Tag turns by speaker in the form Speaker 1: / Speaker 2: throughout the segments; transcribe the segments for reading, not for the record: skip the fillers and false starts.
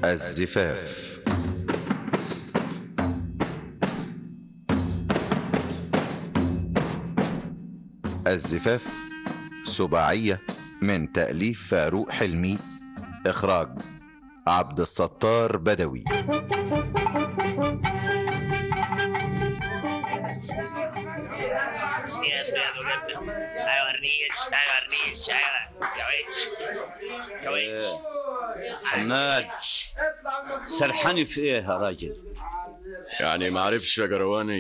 Speaker 1: الزفاف. الزفاف سباعية من تأليف فاروق حلمي، إخراج عبد الستار بدوي.
Speaker 2: حماد، سرحاني في ايه يا راجل؟
Speaker 3: يعني معرفش يا جرواني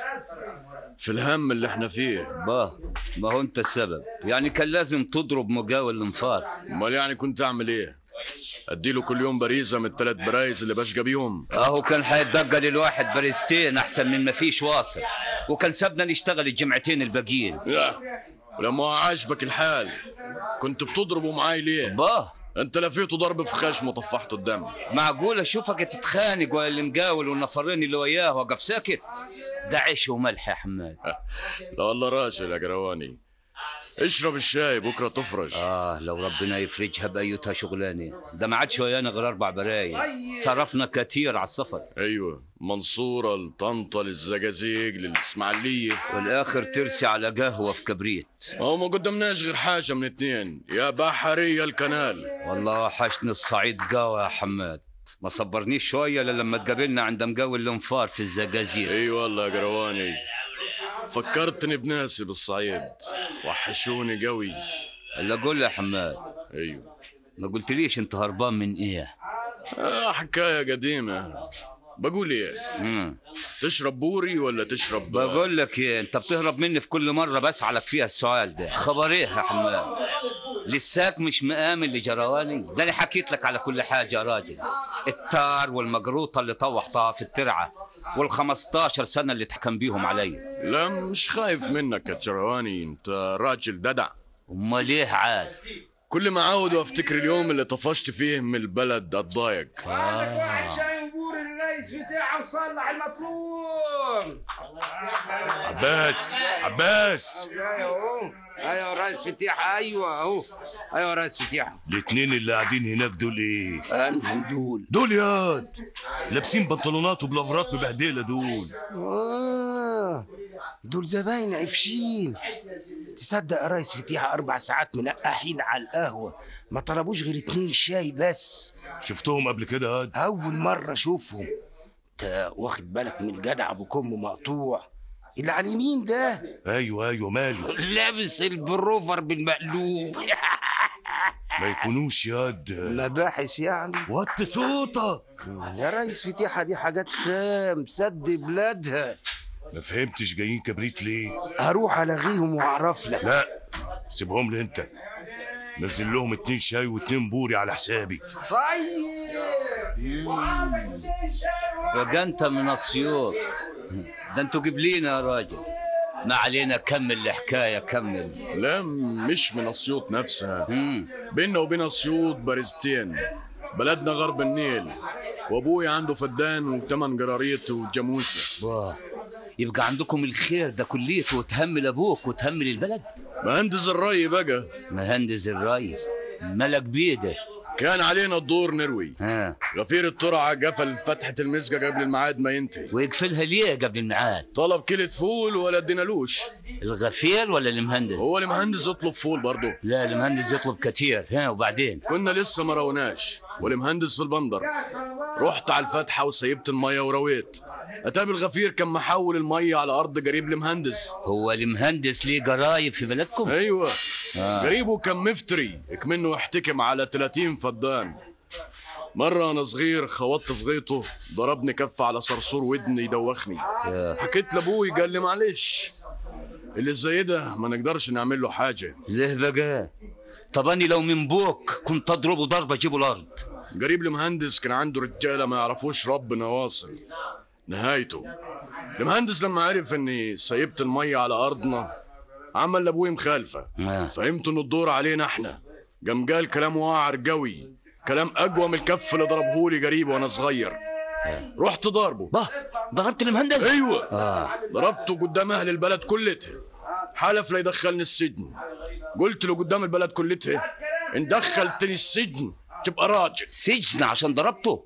Speaker 3: في الهم اللي احنا فيه.
Speaker 2: ما هو انت السبب. يعني كان لازم تضرب مقاول الانفار.
Speaker 3: امال يعني كنت اعمل ايه؟ اديله كل يوم باريزه من الثلاث برايز اللي بشقى بيهم؟
Speaker 2: اهو كان هيتبقى للواحد باريزتين احسن من ما فيش واصل، وكان سابنا نشتغل الجمعتين الباقيين.
Speaker 3: لا، ولما عاجبك الحال كنت بتضربه معاي ليه؟ انت لفيته ضرب في خشم وطفحته الدم.
Speaker 2: معقول اشوفك تتخانق ولا اللي مقاول والنفرين اللي وياه وقف ساكت؟ ده عيش وملح يا حماد.
Speaker 3: لا والله راجل يا جرواني، اشرب الشاي بكره تفرج.
Speaker 2: لو ربنا يفرجها بايتها شغلانه. ده ما عادش ويانا غير 4 برايز، صرفنا كتير على السفر.
Speaker 3: ايوه، منصوره لطنطا للزقازيق للاسماعيليه،
Speaker 2: والاخر ترسي على قهوه في كبريت.
Speaker 3: هو ما قدمناش غير حاجه من 2، يا بحري يا الكنال.
Speaker 2: والله وحشني الصعيد قهوه يا حماد. ما صبرنيش شويه الا لما تقابلنا عند مقاول الانفار في الزقازيق.
Speaker 3: اي والله يا جرواني، فكرتني بناسي بالصعيد، وحشوني قوي.
Speaker 2: الا قول يا حماد.
Speaker 3: ايوه،
Speaker 2: ما قلتليش انت هربان من ايه؟
Speaker 3: حكايه قديمه. بقول ايه؟ تشرب بوري ولا تشرب؟
Speaker 2: بقول لك ايه، انت بتهرب مني في كل مره بسألك فيها السؤال ده. خبر ايه يا حماد؟ لساك مش مآمن لجرواني؟ ده انا حكيت لك على كل حاجه يا راجل. التار والمجروطه اللي طوحتها في الترعه، وال15 سنه اللي اتحكم بيهم علي.
Speaker 3: لا مش خايف منك يا جرواني، انت راجل ددع.
Speaker 2: امال ايه عاد؟
Speaker 3: كل ما عاود وافتكر اليوم اللي طفشت فيه من البلد اتضايق.
Speaker 4: عندك واحد شاي وبور الرئيس فتاح وصلح المطلوب.
Speaker 5: عباس
Speaker 4: ايوه رئيس فتيح. ايوه رئيس فتيح.
Speaker 5: الاتنين اللي قاعدين هناك دول ايه؟
Speaker 4: انهم
Speaker 5: دول ياد لابسين بنطلونات وبلافرات مبهدله دول.
Speaker 4: دول زباين عفشين. تصدق يا ريس فتيح 4 ساعات منقحين على القهوه، ما طلبوش غير 2 شاي بس.
Speaker 5: شفتهم قبل كده ياد؟
Speaker 4: اول مره اشوفهم. انت واخد بالك من الجدع ابو كم مقطوع اللي على اليمين ده؟
Speaker 5: ايوه ماله؟
Speaker 4: لابس البروفر بالمقلوب.
Speaker 5: ما يكونوش ياد
Speaker 4: مباحث يعني؟
Speaker 5: وطي صوتك
Speaker 4: يا ريس فتيحة، دي حاجات خام سد بلادها.
Speaker 5: ما فهمتش جايين كبريت ليه؟
Speaker 4: هروح الغيهم واعرف لك.
Speaker 5: لا سيبهم لي انت، نزل لهم 2 شاي و2 بوري على حسابي.
Speaker 4: طيب
Speaker 2: بقى انت من اسيوط؟ ده انتوا جبلينا يا راجل. ما علينا، كمل الحكايه كمل.
Speaker 3: لا مش من اسيوط نفسها. بيننا وبين اسيوط باريزتين. بلدنا غرب النيل، وابوي عنده فدان و8 جراريط وجاموسه.
Speaker 2: يبقى عندكم الخير ده كليته وتهمل ابوك وتهمل البلد.
Speaker 3: مهندس الري بقى.
Speaker 2: مهندس الري ملك بيده.
Speaker 3: كان علينا الدور نروي. غفير الترعه قفل فتحه المسقه قبل الميعاد ما ينتهي.
Speaker 2: ويقفلها ليه قبل الميعاد؟
Speaker 3: طلب كيلة فول ولا ادينالوش.
Speaker 2: الغفير ولا المهندس؟
Speaker 3: هو المهندس يطلب فول برضه.
Speaker 2: لا المهندس يطلب كتير. وبعدين
Speaker 3: كنا لسه ما روناش والمهندس في البندر. رحت على الفتحه وسيبت الميه ورويت. اتابع الغفير كان محول الميه على ارض قريب لمهندس.
Speaker 2: هو المهندس ليه قرايب في بلدكم؟
Speaker 3: ايوه. قريبه كان مفتري اكمنه يحتكم على 30 فدان. مرة أنا صغير خبطت في غيطه، ضربني كف على صرصور ودني يدوخني. حكيت لأبوي قال لي معلش، اللي زي ده ما نقدرش نعمل له حاجة.
Speaker 2: ليه بقى؟ طب أنا لو من بوك كنت أضربه ضربة أجيبه الأرض.
Speaker 3: قريب المهندس كان عنده رجالة ما يعرفوش ربنا واصل. نهايته المهندس لما عرف إني سيبت المية على أرضنا عمل لأبوي مخالفة. فهمت إنه الدور علينا إحنا. قام قال كلام واعر قوي، كلام أقوى من الكف اللي ضربهولي قريب وأنا صغير. رحت ضربه.
Speaker 2: ضربت المهندس؟
Speaker 3: أيوة. ضربته قدام أهل البلد كلتها. حلف لا يدخلني السجن. قلت له قدام البلد كلتها إن دخلتني السجن تبقى راجل.
Speaker 2: سجن عشان ضربته؟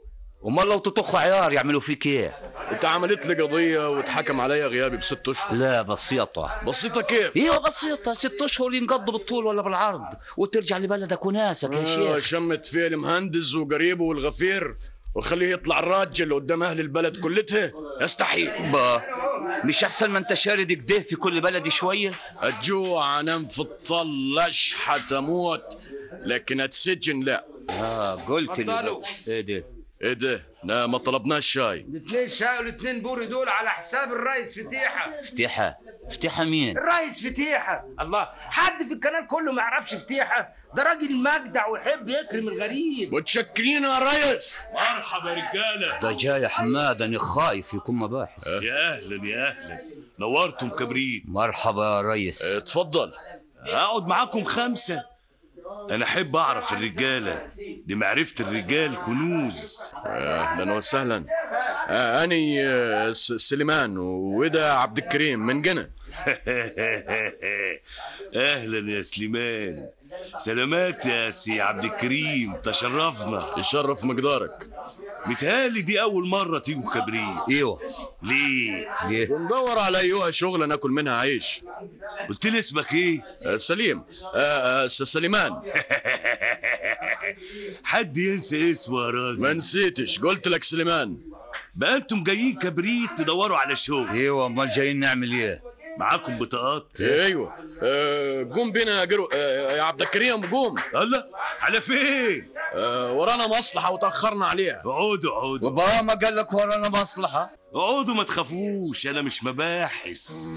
Speaker 2: امال لو تطخوا عيار يعملوا فيك ايه؟
Speaker 3: انت عملت لي قضيه واتحكم عليا غيابي ب6 اشهر.
Speaker 2: لا بسيطة.
Speaker 3: بسيطه كيف؟
Speaker 2: ايوه بسيطة، 6 اشهر ينقضوا بالطول ولا بالعرض وترجع لبلدك وناسك يا شيخ.
Speaker 3: شمت فيه المهندس وقريبه والغفير وخليه يطلع الراجل قدام اهل البلد كلتها، يستحيل.
Speaker 2: مش احسن ما انت شارد كده في كل بلد شوية؟
Speaker 3: الجوع انام في الطل اشحت اموت، لكن اتسجن لا.
Speaker 2: قلت لي. ايه ده؟
Speaker 3: لا ما طلبناش شاي.
Speaker 4: 2 شاي و2 بوري دول على حساب الرئيس فتيحة.
Speaker 2: فتيحة مين؟
Speaker 4: الرئيس فتيحة. الله، حد في القناه كله ما يعرفش فتيحة؟ ده راجل مجدع ويحب يكرم الغريب.
Speaker 3: متشكرين يا ريس.
Speaker 5: مرحبا يا رجاله.
Speaker 2: ده جاي يا حماد، انا خايف يكون مباحث.
Speaker 5: يا اهلا يا اهلا، نورتم كبريت.
Speaker 2: مرحبا يا ريس.
Speaker 3: اتفضل.
Speaker 5: اقعد معاكم 5. انا احب اعرف الرجاله دي، معرفه الرجال كنوز.
Speaker 3: اهلا وسهلا. اني سليمان وده عبد الكريم من جنة.
Speaker 5: اهلا يا سليمان. سلامات يا سي عبد الكريم، تشرفنا.
Speaker 3: يشرف مقدارك.
Speaker 5: متهيألي دي اول مره تيجوا كبريت.
Speaker 2: ايوه.
Speaker 5: ليه؟
Speaker 3: بندور على ايها شغله ناكل منها عيش.
Speaker 5: قلت لي اسمك ايه؟
Speaker 3: سليم. سليمان.
Speaker 5: حد ينسى اسمه يا راجل؟
Speaker 3: ما نسيتش، قلت لك سليمان.
Speaker 5: بقى انتم جايين كبريت تدوروا على شغل؟
Speaker 2: ايوه، امال جايين نعمل ايه؟
Speaker 5: معاكم بطاقات؟
Speaker 3: ايوه. قوم بينا يا عبد الكريم، قوم.
Speaker 5: الله، على فين؟
Speaker 3: ورانا مصلحه وتاخرنا عليها.
Speaker 5: اقعدوا.
Speaker 2: بابا ما قال لك ورانا مصلحه؟
Speaker 5: اقعدوا ما تخافوش، انا مش مباحث.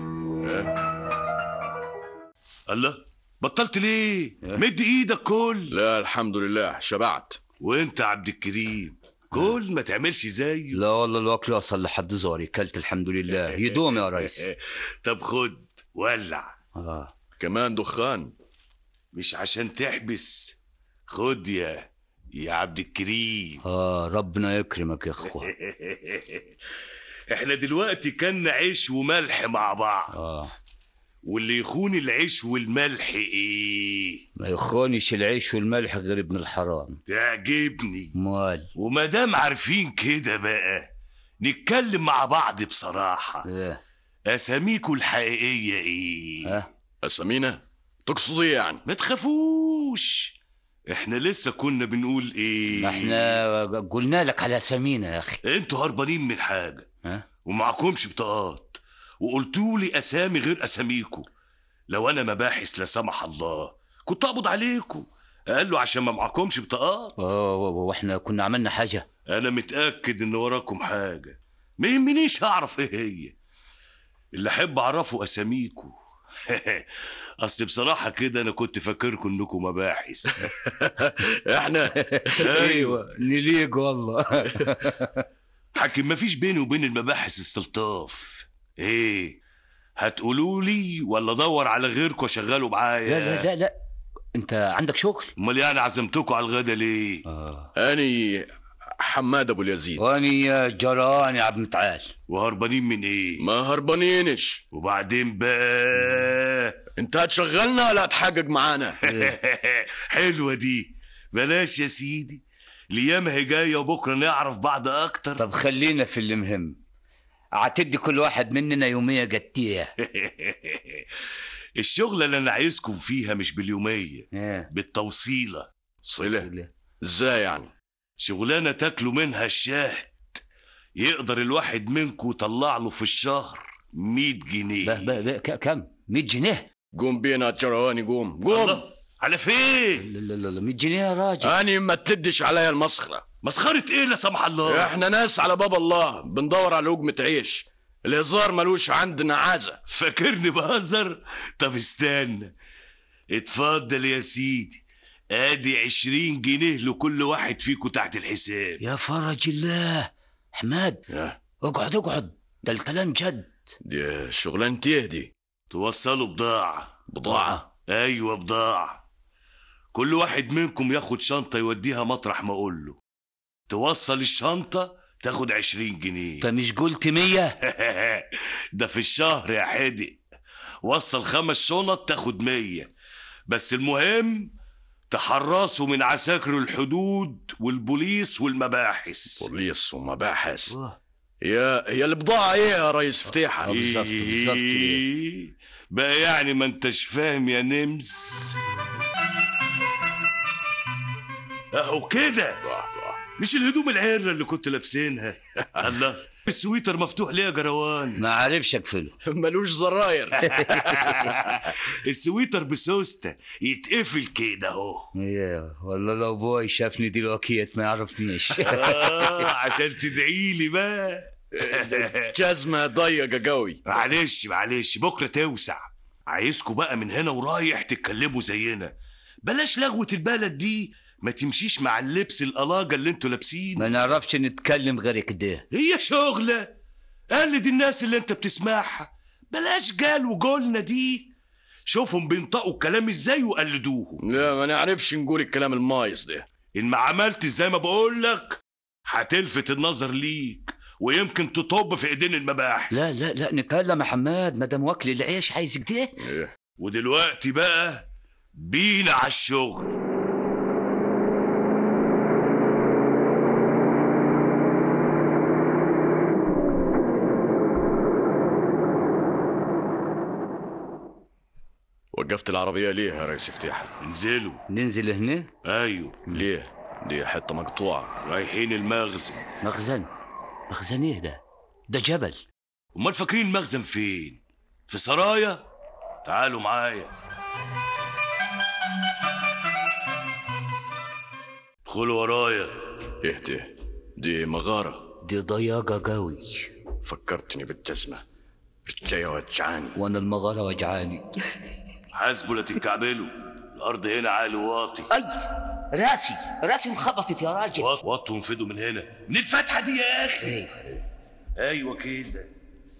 Speaker 5: الله، بطلت ليه؟ مد ايدك كل.
Speaker 3: لا الحمد لله شبعت.
Speaker 5: وانت عبد الكريم كل ما تعملش زيه.
Speaker 2: لا والله الوكل وصل لحد زوري، كلت الحمد لله. يدوم يا ريس.
Speaker 5: طب خد ولع.
Speaker 3: كمان دخان؟
Speaker 5: مش عشان تحبس، خد يا عبد الكريم.
Speaker 2: ربنا يكرمك يا اخوة.
Speaker 5: احنا دلوقتي كنا عيش وملح مع بعض. واللي يخون العيش والملح ايه؟
Speaker 2: ما يخونش العيش والملح غير ابن الحرام.
Speaker 5: تعجبني.
Speaker 2: مال.
Speaker 5: وما دام عارفين كده بقى نتكلم مع بعض بصراحة. اساميكوا الحقيقية ايه؟
Speaker 3: اسامينا؟ تقصد ايه يعني؟
Speaker 5: ما تخافوش، احنا لسه كنا بنقول ايه؟
Speaker 2: ما احنا قلنا لك على اسامينا يا اخي.
Speaker 5: انتوا هربانين من حاجة ومعكمش بطاقات، وقلتوا لي اسامي غير اساميكوا. لو انا مباحث لا سمح الله كنت اقبض عليكم. قال له عشان ما معكمش بطاقات.
Speaker 2: واحنا كنا عملنا حاجة؟
Speaker 5: انا متأكد ان وراكم حاجة، ما يهمنيش اعرف ايه هي. اللي احب اعرفه اساميكوا. اصل بصراحة كده انا كنت فاكركم انكم مباحث.
Speaker 3: احنا
Speaker 2: ايوه نليق والله.
Speaker 5: حكم مفيش بيني وبين المباحث استلطاف. ايه هتقولوا لي ولا ادور على غيركم اشغلوا معايا؟
Speaker 2: لا انت عندك شغل؟
Speaker 5: امال يعني عزمتكم على الغدا ليه؟
Speaker 3: اني حماد ابو اليزيد.
Speaker 2: واني جران يا عبد متعال.
Speaker 5: وهربانين من ايه؟
Speaker 3: ما هربانينش.
Speaker 5: وبعدين بقى
Speaker 3: انت هتشغلنا ولا هتحقق معانا؟
Speaker 5: حلوة دي، بلاش يا سيدي، الايام هي جايه وبكره نعرف بعض اكتر.
Speaker 2: طب خلينا في اللي مهم. هتدي كل واحد مننا يوميه جتيه.
Speaker 5: الشغله اللي انا عايزكم فيها مش باليوميه، بالتوصيله.
Speaker 3: صله؟ ازاي يعني؟
Speaker 5: شغلانه تاكلوا منها الشهد، يقدر الواحد منكم يطلع له في الشهر 100 جنيه.
Speaker 2: كم؟ 100 جنيه؟
Speaker 3: قوم بينا جرواني، قوم.
Speaker 5: الله، على فين؟
Speaker 2: لا 100 جنيه يا راجل.
Speaker 3: أنا ما تدش عليا المسخرة.
Speaker 5: مسخرة إيه لا سمح الله؟
Speaker 3: إحنا ناس على باب الله بندور على لقمة عيش، الهزار ملوش عندنا عازة.
Speaker 5: فاكرني بهزر؟ طب استنى، اتفضل يا سيدي، ادي 20 جنيه لكل واحد فيكم تحت الحساب.
Speaker 2: يا فرج الله. حماد اقعد، ده الكلام جد.
Speaker 3: دي شغلانتي دي.
Speaker 5: توصلوا بضاعة؟ ايوه بضاعة. كل واحد منكم ياخد شنطة يوديها مطرح ما اقوله، توصل الشنطة تاخد 20 جنيه.
Speaker 2: انت مش قلت 100؟
Speaker 5: ده في الشهر يا حدق. وصل 5 شنط تاخد 100، بس المهم تحرصوا من عساكر الحدود والبوليس والمباحث.
Speaker 3: بوليس ومباحث؟ هي البضاعة ايه يا ريس فتيحة؟
Speaker 2: بالظبط
Speaker 5: بقى يعني ما انتش فاهم يا نمس؟ اهو كده، مش الهدوم العرة اللي كنت لابسينها؟ الله، السويتر مفتوح ليه يا جروان؟
Speaker 2: ما عارفش اقفله.
Speaker 3: ملوش زراير.
Speaker 5: السويتر بسوستة يتقفل كده اهو.
Speaker 2: والله لو ابوي شافني دلوقتي ما يعرفنيش.
Speaker 5: عشان تدعيلي بقى.
Speaker 3: جزمة ضيقة قوي.
Speaker 5: معلش بكرة توسع. عايزكوا بقى من هنا ورايح تتكلموا زينا، بلاش لغوة البلد دي، ما تمشيش مع اللبس القلاجة اللي انتوا لابسينه.
Speaker 2: ما نعرفش نتكلم غير كده.
Speaker 5: هي شغلة، قلد الناس اللي انت بتسمعها، بلاش جال وجولنا دي. شوفهم بينطقوا الكلام ازاي وقلدوهم.
Speaker 3: لا ما نعرفش نقول الكلام المايس ده.
Speaker 5: ان ما عملت زي ما بقولك هتلفت النظر ليك ويمكن تطب في ايدين المباحث.
Speaker 2: لا نتكلم يا حماد، مدام واكل العيش عايز كده.
Speaker 5: ودلوقتي بقى بينا على الشغل.
Speaker 3: وقفت العربية ليه يا ريس فتيحة؟
Speaker 5: انزلوا.
Speaker 2: ننزل هنا؟
Speaker 5: ايوه.
Speaker 3: ليه؟ دي حتة مقطوعة.
Speaker 5: رايحين المخزن.
Speaker 2: مخزن ايه ده؟ ده جبل.
Speaker 5: امال فاكرين المخزن فين؟ في سرايا؟ تعالوا معايا. ادخلوا ورايا.
Speaker 3: ايه دي مغارة.
Speaker 2: دي ضيقة قوي.
Speaker 3: فكرتني بالجزمة، رجليا وجعاني.
Speaker 2: وانا المغارة وجعاني.
Speaker 5: حاسبوا لا تتكعبلوا، الارض هنا عالي واطي.
Speaker 2: اي راسي انخبطت يا راجل.
Speaker 5: وطوا وانفدوا من هنا، من الفتحة دي يا اخي. ايوه كده.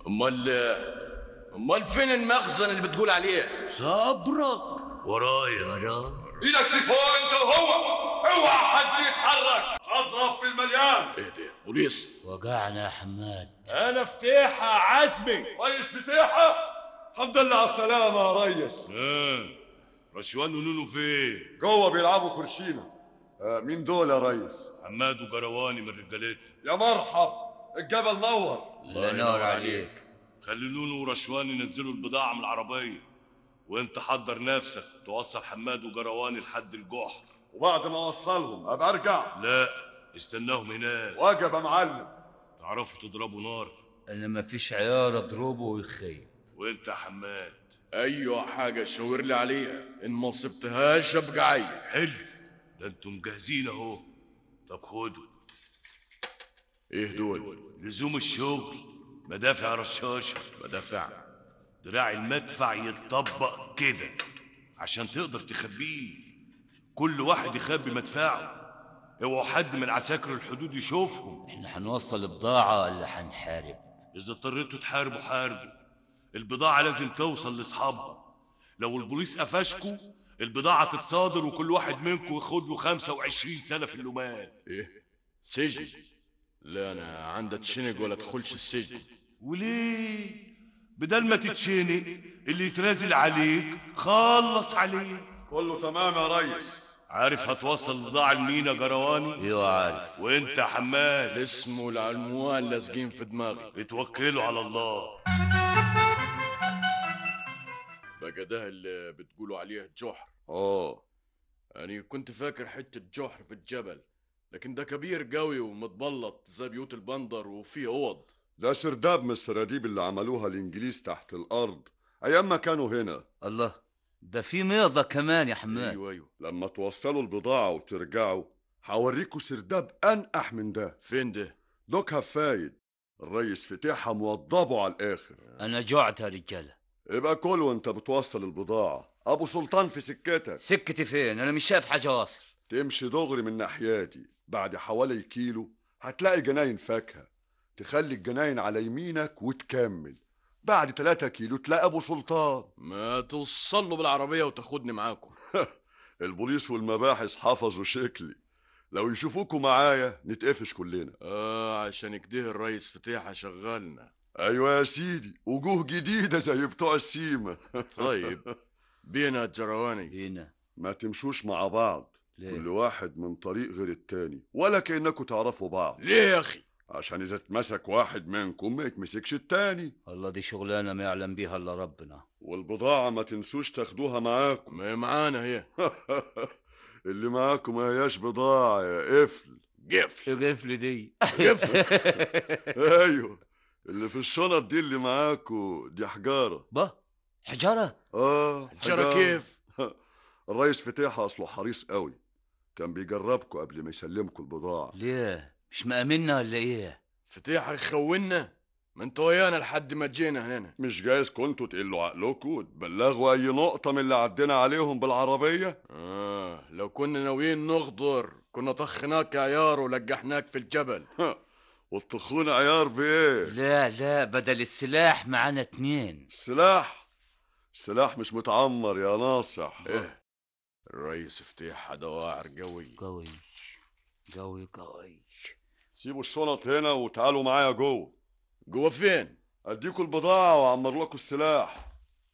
Speaker 3: امال فين المخزن اللي بتقول عليه؟
Speaker 5: صبرك. ورايا.
Speaker 6: ايدك في فوق انت وهو، اوعى حد يتحرك، اضرب في المليان.
Speaker 3: ايه ده؟ بوليس.
Speaker 2: وقعنا يا حماد.
Speaker 5: انا فتيحة عزمي.
Speaker 6: ريس فتيحة، الحمد لله على السلامة يا ريس.
Speaker 5: رشوان ونونو فين؟
Speaker 6: جوه بيلعبوا كرشينا. مين دول يا ريس؟
Speaker 5: حماد وجرواني من رجالتنا.
Speaker 6: يا مرحب، الجبل نور.
Speaker 2: الله ينور عليك.
Speaker 5: خلي نونو ورشوان ينزلوا البضاعة من العربية، وانت حضر نفسك توصل حماد وجرواني لحد الجحر.
Speaker 6: وبعد ما اوصلهم ابقى ارجع؟
Speaker 5: لا، استناهم هناك.
Speaker 6: واجب يا معلم.
Speaker 5: تعرفوا تضربوا نار؟
Speaker 2: انا ما فيش عيار اضربه ويخيب.
Speaker 5: وانت يا حماد؟
Speaker 3: ايوه حاجة شاور لي عليها، ان ما صبتهاش ابقى عيل.
Speaker 5: حلو، ده انتم مجهزين اهو. طب خدوا.
Speaker 3: ايه دول؟
Speaker 5: لزوم الشغل، مدافع رشاشة.
Speaker 3: مدافع؟
Speaker 5: دراع المدفع يتطبق كده عشان تقدر تخبيه. كل واحد يخبي مدفعه، اوعوا حد من عساكر الحدود يشوفهم.
Speaker 2: احنا هنوصل بضاعة ولا هنحارب؟
Speaker 5: اذا اضطريتوا تحاربوا حاربوا، البضاعة لازم توصل لاصحابها. لو البوليس قفشكوا البضاعة تتصادر وكل واحد منكم ياخد له 25 سنة في اللومان.
Speaker 3: ايه؟ سجن؟ لا انا عندي اتشنق ولا ادخلش السجن.
Speaker 5: وليه؟ بدل ما تتشنق اللي يترازل عليك خلص عليه.
Speaker 6: كله تمام يا ريس.
Speaker 5: عارف هتوصل البضاعة لمين يا جرواني؟
Speaker 2: ايوه عارف.
Speaker 5: وانت يا حماد؟
Speaker 3: الاسم والعنوان لازقين في دماغي.
Speaker 5: اتوكلوا على الله.
Speaker 3: بقى ده اللي بتقولوا عليه جحر؟ يعني كنت فاكر حتة جحر في الجبل، لكن ده كبير قوي ومتبلط زي بيوت البندر وفيه اوض.
Speaker 7: ده سرداب من السراديب اللي عملوها الانجليز تحت الارض ايام ما كانوا هنا.
Speaker 2: الله، ده في ميضة كمان يا حماد.
Speaker 3: ايوه.
Speaker 7: لما توصلوا البضاعة وترجعوا هوريكوا سرداب انقح من ده.
Speaker 3: فين ده؟
Speaker 7: دوك هفايد، الريس فتحها موضبه على الاخر.
Speaker 2: انا جوعت يا رجالة.
Speaker 7: يبقى كل وانت بتوصل البضاعة. ابو سلطان في سكتك.
Speaker 2: سكتي فين؟ انا مش شايف حاجة واصل.
Speaker 7: تمشي دغري من ناحيتي، بعد حوالي كيلو هتلاقي جناين فاكهة، تخلي الجناين على يمينك وتكمل. بعد 3 كيلو تلاقي ابو سلطان.
Speaker 3: ما توصل له بالعربية وتاخدني معاكم.
Speaker 7: البوليس والمباحث حفظوا شكلي، لو يشوفوكوا معايا نتقفش كلنا.
Speaker 3: عشان كده الريس فتيحة شغالنا.
Speaker 7: ايوه يا سيدي، وجوه جديدة زي بتوع السيمة.
Speaker 3: طيب بينا الجرواني.
Speaker 2: هنا
Speaker 7: ما تمشوش مع بعض،
Speaker 2: ليه؟
Speaker 7: كل واحد من طريق غير التاني، ولا كأنكم تعرفوا بعض.
Speaker 3: ليه يا اخي؟
Speaker 7: عشان اذا اتمسك واحد منكم ما يتمسكش التاني.
Speaker 2: والله دي شغلانه ما يعلم بيها الا ربنا.
Speaker 7: والبضاعة ما تنسوش تاخدوها معاكم.
Speaker 3: ما هي معانا هي.
Speaker 7: اللي معاكم ما هياش بضاعة يا قفل.
Speaker 2: قفل دي.
Speaker 3: قفل.
Speaker 7: ايوه، اللي في الشنط دي اللي معاكم دي حجارة.
Speaker 2: حجارة؟
Speaker 3: حجارة كيف؟
Speaker 7: الرئيس فتيحة اصله حريص قوي، كان بيجربكم قبل ما يسلمكم البضاعة.
Speaker 2: ليه؟ مش مأمنا ولا ايه؟
Speaker 3: فتيحة يخوننا؟ ما انتوا ويانا لحد ما جينا هنا.
Speaker 7: مش جايز كنتوا تقلوا عقلكم وتبلغوا اي نقطة من اللي عدينا عليهم بالعربية؟
Speaker 3: لو كنا ناويين نغدر كنا طخناك عيار ولقحناك في الجبل.
Speaker 7: والطخون عيار بايه؟
Speaker 2: لا بدل السلاح معانا 2.
Speaker 7: السلاح مش متعمر يا ناصح.
Speaker 3: ايه الرئيس فتيحة دواعر قوي.
Speaker 7: سيبوا الشنط هنا وتعالوا معايا
Speaker 3: جوه فين؟
Speaker 7: اديكوا البضاعة واعمر لكم السلاح.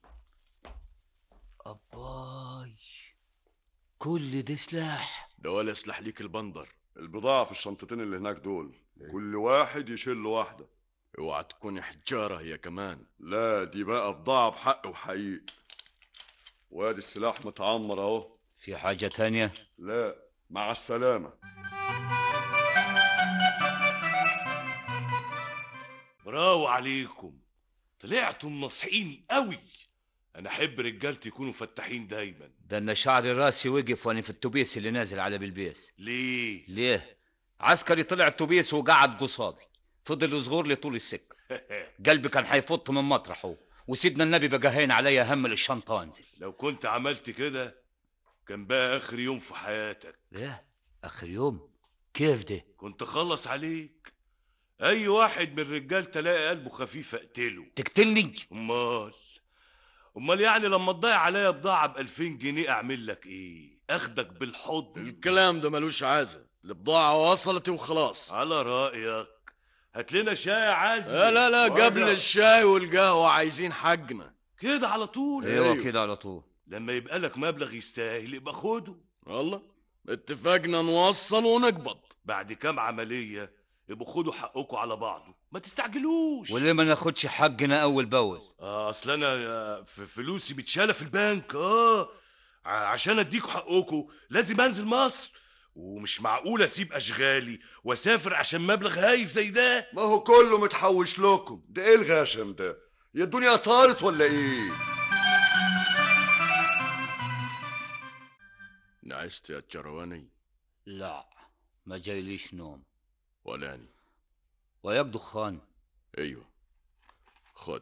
Speaker 2: أباي، كل ده سلاح؟
Speaker 3: ده ولا اسلح ليك البندر.
Speaker 7: البضاعة في الشنطتين اللي هناك دول، كل واحد يشيل واحدة.
Speaker 3: اوعى تكون حجارة هي كمان.
Speaker 7: لا، دي بقى بضاعة بحق وحقيقي. وادي السلاح متعمر اهو.
Speaker 2: في حاجة تانية؟
Speaker 7: لا، مع السلامة.
Speaker 5: برافو عليكم، طلعتوا منصحين قوي. انا احب رجالتي يكونوا فتاحين دايما.
Speaker 2: ده انا شعري راسي وقف وانا في التوبيس اللي نازل على بلبيس.
Speaker 5: ليه؟
Speaker 2: عسكري طلع التوبيس وقعد قصادي، فضل يصغر لي طول السكه. قلبي كان هيفط من مطرحه، وسيدنا النبي بقى هين عليا همل الشنطه وانزل.
Speaker 5: لو كنت عملت كده كان بقى اخر يوم في حياتك.
Speaker 2: ايه اخر يوم؟ كيف ده؟
Speaker 5: كنت خلص عليك. اي واحد من رجال تلاقي قلبه خفيف اقتله.
Speaker 2: تقتلني؟
Speaker 5: امال يعني لما تضيع عليا بضاعه ب2000 جنيه اعمل لك ايه؟ اخدك بالحضن؟
Speaker 3: الكلام ده ملوش عازة، البضاعة وصلت وخلاص.
Speaker 5: على رايك هات لنا شاي عازم.
Speaker 3: لا قبل الشاي والقهوة عايزين حقنا
Speaker 5: كده على طول.
Speaker 2: ايوه كده على طول.
Speaker 5: لما يبقى لك مبلغ يستاهل يبقى خده.
Speaker 3: والله اتفقنا نوصل ونقبض.
Speaker 5: بعد كام عمليه يبقوا خدوا حقكم على بعضه، ما تستعجلوش.
Speaker 2: وليه ما ناخدش حقنا اول باول؟
Speaker 5: اصل انا في فلوسي متشاله في البنك. عشان اديكوا حقكم لازم انزل مصر، ومش معقول اسيب اشغالي واسافر عشان مبلغ هايف زي ده.
Speaker 7: ما هو كله متحوش لكم. ده ايه الغشم ده؟ يا الدنيا طارت ولا ايه؟
Speaker 3: نعست يا الجرواني؟
Speaker 2: لا، ما جايليش نوم.
Speaker 3: ولاني
Speaker 2: وياك دخان؟
Speaker 3: ايوه خد.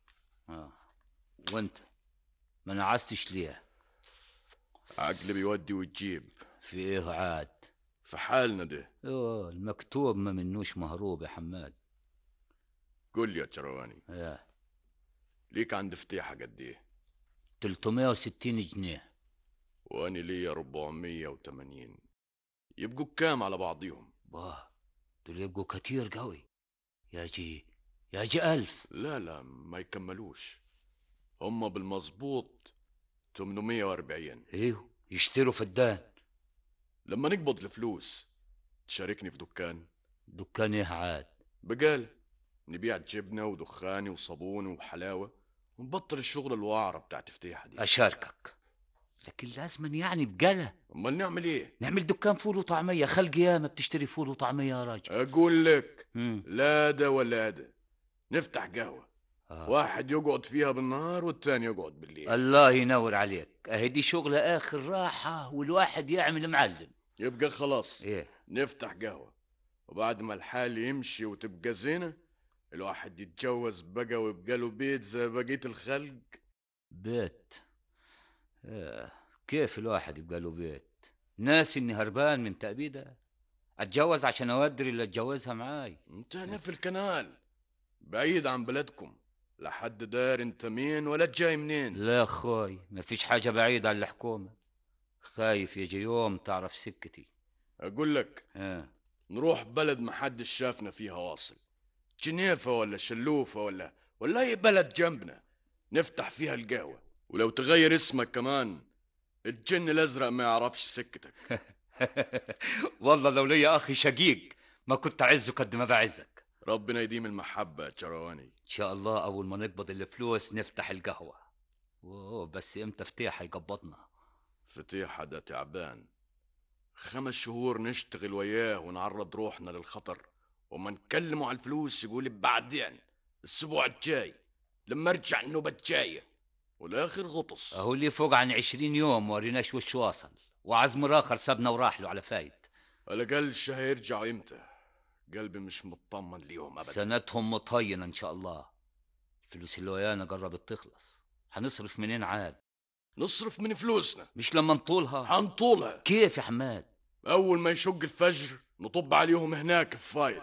Speaker 2: وانت ما نعستش ليه؟
Speaker 3: عقلي بيودي وتجيب.
Speaker 2: في ايه عاد؟
Speaker 3: في حالنا ده.
Speaker 2: المكتوب ما منوش مهروب يا حماد.
Speaker 3: قول لي يا جرواني، ليك عند فتيحة قد ايه؟
Speaker 2: 360 جنيه.
Speaker 3: واني ليا 480. يبقوا كام على بعضيهم؟
Speaker 2: دول يبقوا كتير قوي. ياجي 1000.
Speaker 3: لا ما يكملوش، هم بالمظبوط 840.
Speaker 2: ايوه يشتروا فدان.
Speaker 3: لما نقبض الفلوس تشاركني في دكان.
Speaker 2: دكان ايه عاد؟
Speaker 3: بقال نبيع جبنة ودخاني وصابون وحلاوة ونبطل الشغل الوعرة بتاعت فتيحة دي.
Speaker 2: اشاركك، لكن لازم يعني بقالة.
Speaker 3: امال نعمل ايه؟
Speaker 2: نعمل دكان فول وطعمية. خلق ياما بتشتري فول وطعمية يا راجل.
Speaker 3: اقول لك لا ده ولا ده. نفتح قهوة، واحد يقعد فيها بالنهار والتاني يقعد بالليل.
Speaker 2: الله ينور عليك. اهي دي شغلة اخر راحة والواحد يعمل معلم.
Speaker 3: يبقى خلاص
Speaker 2: ايه؟
Speaker 3: نفتح قهوة، وبعد ما الحال يمشي وتبقى زينة الواحد يتجوز بقى ويبقى له بيت زي بقية الخلق.
Speaker 2: بيت؟ كيف الواحد يبقى له بيت؟ ناس اني هربان من تأبيده. اتجوز عشان اودري اللي اتجوزها معاي.
Speaker 3: انت هنا في الكنال بعيد عن بلدكم، لا حد دار انت مين ولا جاي منين.
Speaker 2: لا اخوي، ما فيش حاجة بعيدة عن الحكومة. خايف يجي يوم تعرف سكتي.
Speaker 3: اقول لك نروح بلد ما حدش شافنا فيها واصل، جنيفة ولا شلوفة ولا اي بلد جنبنا، نفتح فيها القهوة. ولو تغير اسمك كمان الجن الازرق ما يعرفش سكتك.
Speaker 2: والله لو ليا اخي شقيق ما كنت اعزه قد ما بعزك.
Speaker 3: ربنا يديم المحبة يا جرواني.
Speaker 2: ان شاء الله اول ما نقبض الفلوس نفتح القهوة. بس امتى فتيحة يقبضنا؟
Speaker 3: فتيحة ده تعبان، 5 شهور نشتغل وياه ونعرض روحنا للخطر، وما نكلمه على الفلوس يقول بعدين الاسبوع الجاي لما ارجع النوبة الجاية، والاخر غطس.
Speaker 2: اهو اللي فوق عن 20 يوم وريناش وش واصل، وعزم راخر سابنا وراح له على فايد.
Speaker 3: على قالش هيرجعوا امتى؟ قلبي مش مطمن ليهم ابدا.
Speaker 2: سنتهم مطينة ان شاء الله. الفلوس اللي ويانا قربت تخلص، هنصرف منين عاد؟
Speaker 3: نصرف من فلوسنا.
Speaker 2: مش لما نطولها؟
Speaker 3: هنطولها.
Speaker 2: كيف يا حماد؟
Speaker 3: اول ما يشق الفجر نطب عليهم هناك في فايد.